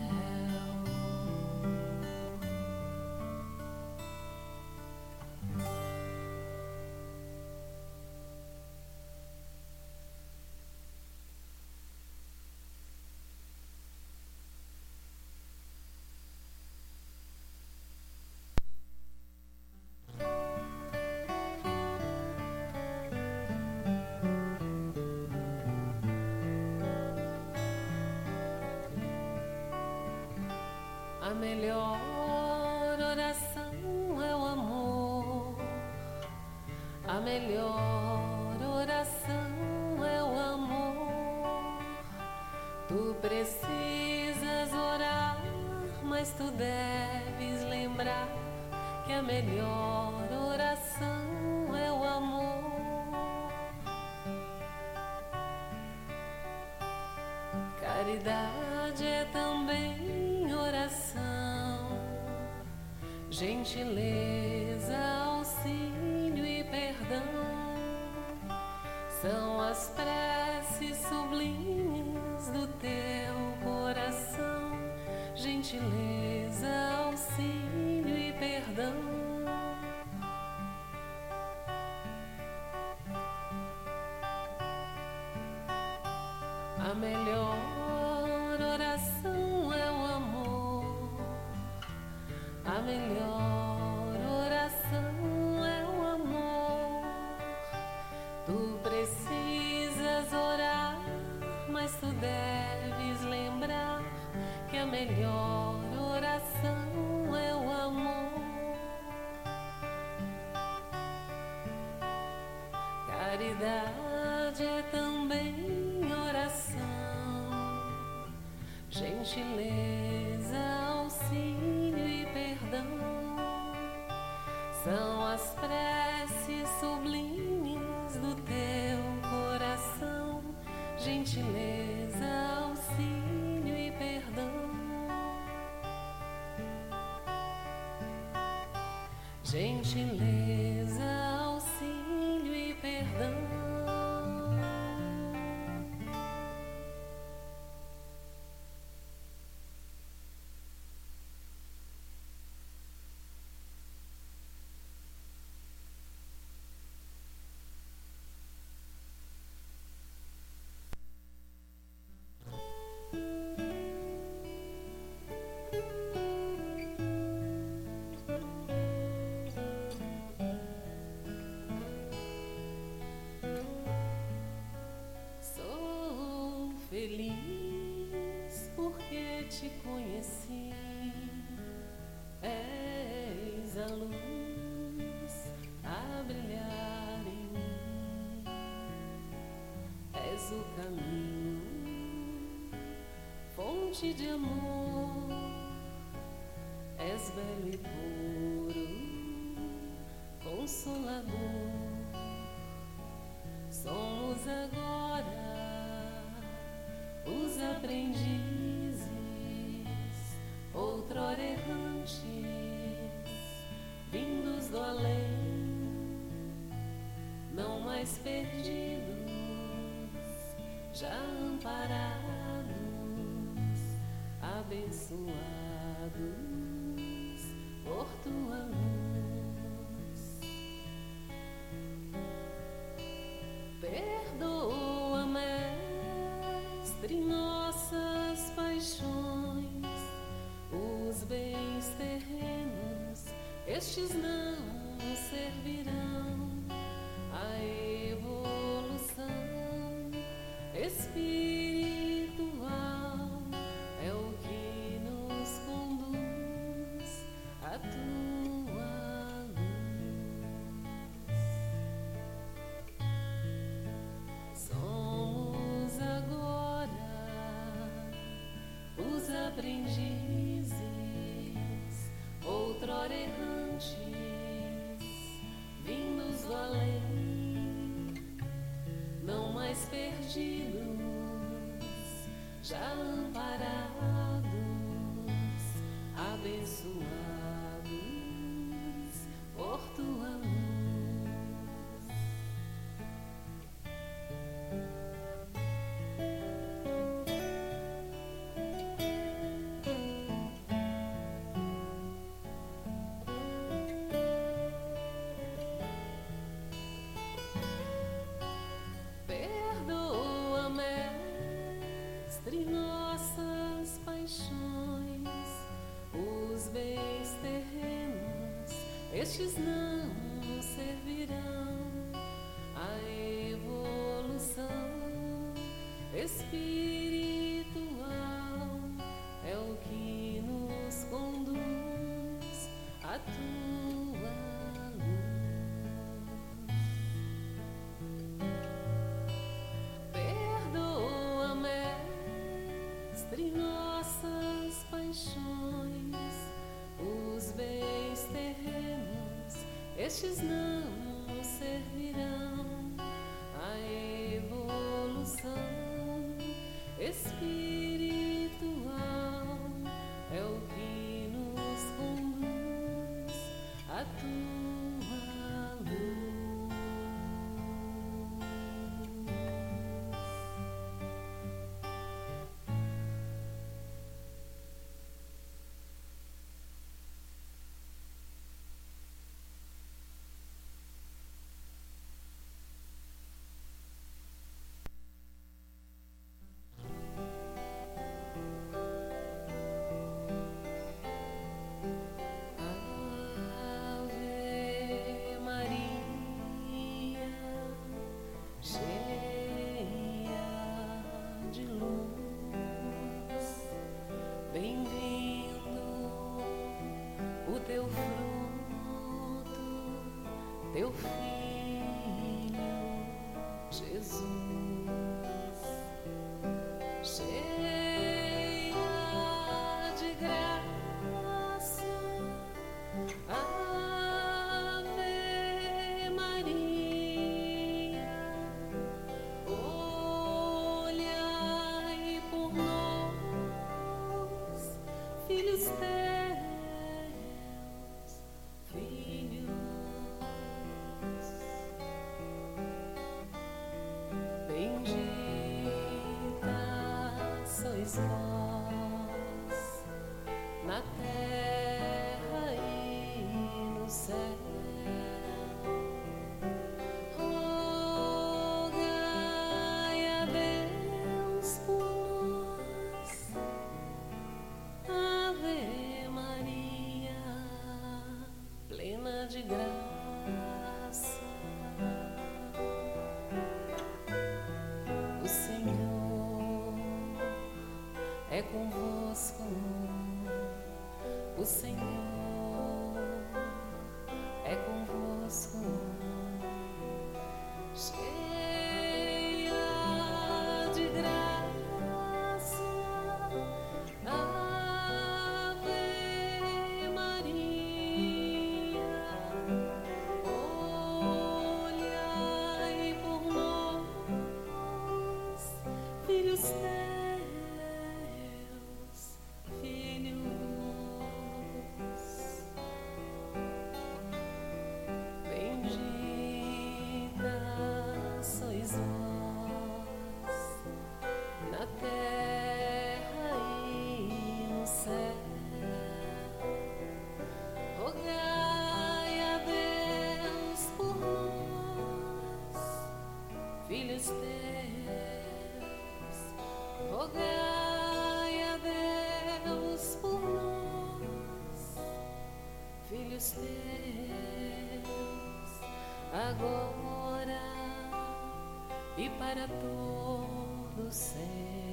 Speaker 2: A melhor oração é o amor. A melhor oração é o amor. Tu precisas orar, mas tu deves lembrar que a melhor oração é o amor. Caridade é também oração, gentileza, auxílio e perdão. São as preces sublimes do teu coração, gentileza, auxílio e perdão. A melhor oração é o amor. A melhor oração é o amor. Tu precisas orar, mas tu deves lembrar que a melhor oração é o amor. Caridade é também oração, gentileza, auxílio e perdão. São as preces sublimes do teu coração, gentileza, auxílio e perdão. Gentileza, auxílio e perdão. Feliz porque te conheci, és a luz a brilhar em mim, és o caminho, fonte de amor, és belo e puro, consolador. Somos agora os aprendizes, outrora errantes, vindos do além, não mais perdidos, já amparados, abençoados por tua luz. Perdoa, Mestre, nossas paixões, os bens terrenos, estes não nos servirão. A evolução espiritual é o que nos conduz
Speaker 6: aprendizes, outrora errantes, vindos do além, não mais perdidos, já amparados, abençoados por tua luz. Perdoa, Mestre, nossas paixões, os bens terrenos, estes não nos servirão. A evolução espiritual é o que nos conduz à tua luz. Perdoa, Mestre, nossas paixões, os bens terrenos, estes não nos servirão. A evolução espiritual é o que nos conduz à tua luz. Ave Maria, cheia de luz, bem-vindo o teu fruto, teu filho Jesus. Cheia de graça, Ave Maria, olhai por nós, filhos teus, filhos. Bendita sois vós na terra e no céu. Rogai a Deus por nós, Ave Maria, plena de graça. O Senhor é convosco, o Senhor é convosco. Cheia de graça, Ave Maria, olhai por nós, filhos teus, filhos. Bendita sois vós na terra e no céu. Rogai a Deus por nós, filhos teus. Rogai a Deus por nós, filhos teus, agora e para todo sempre.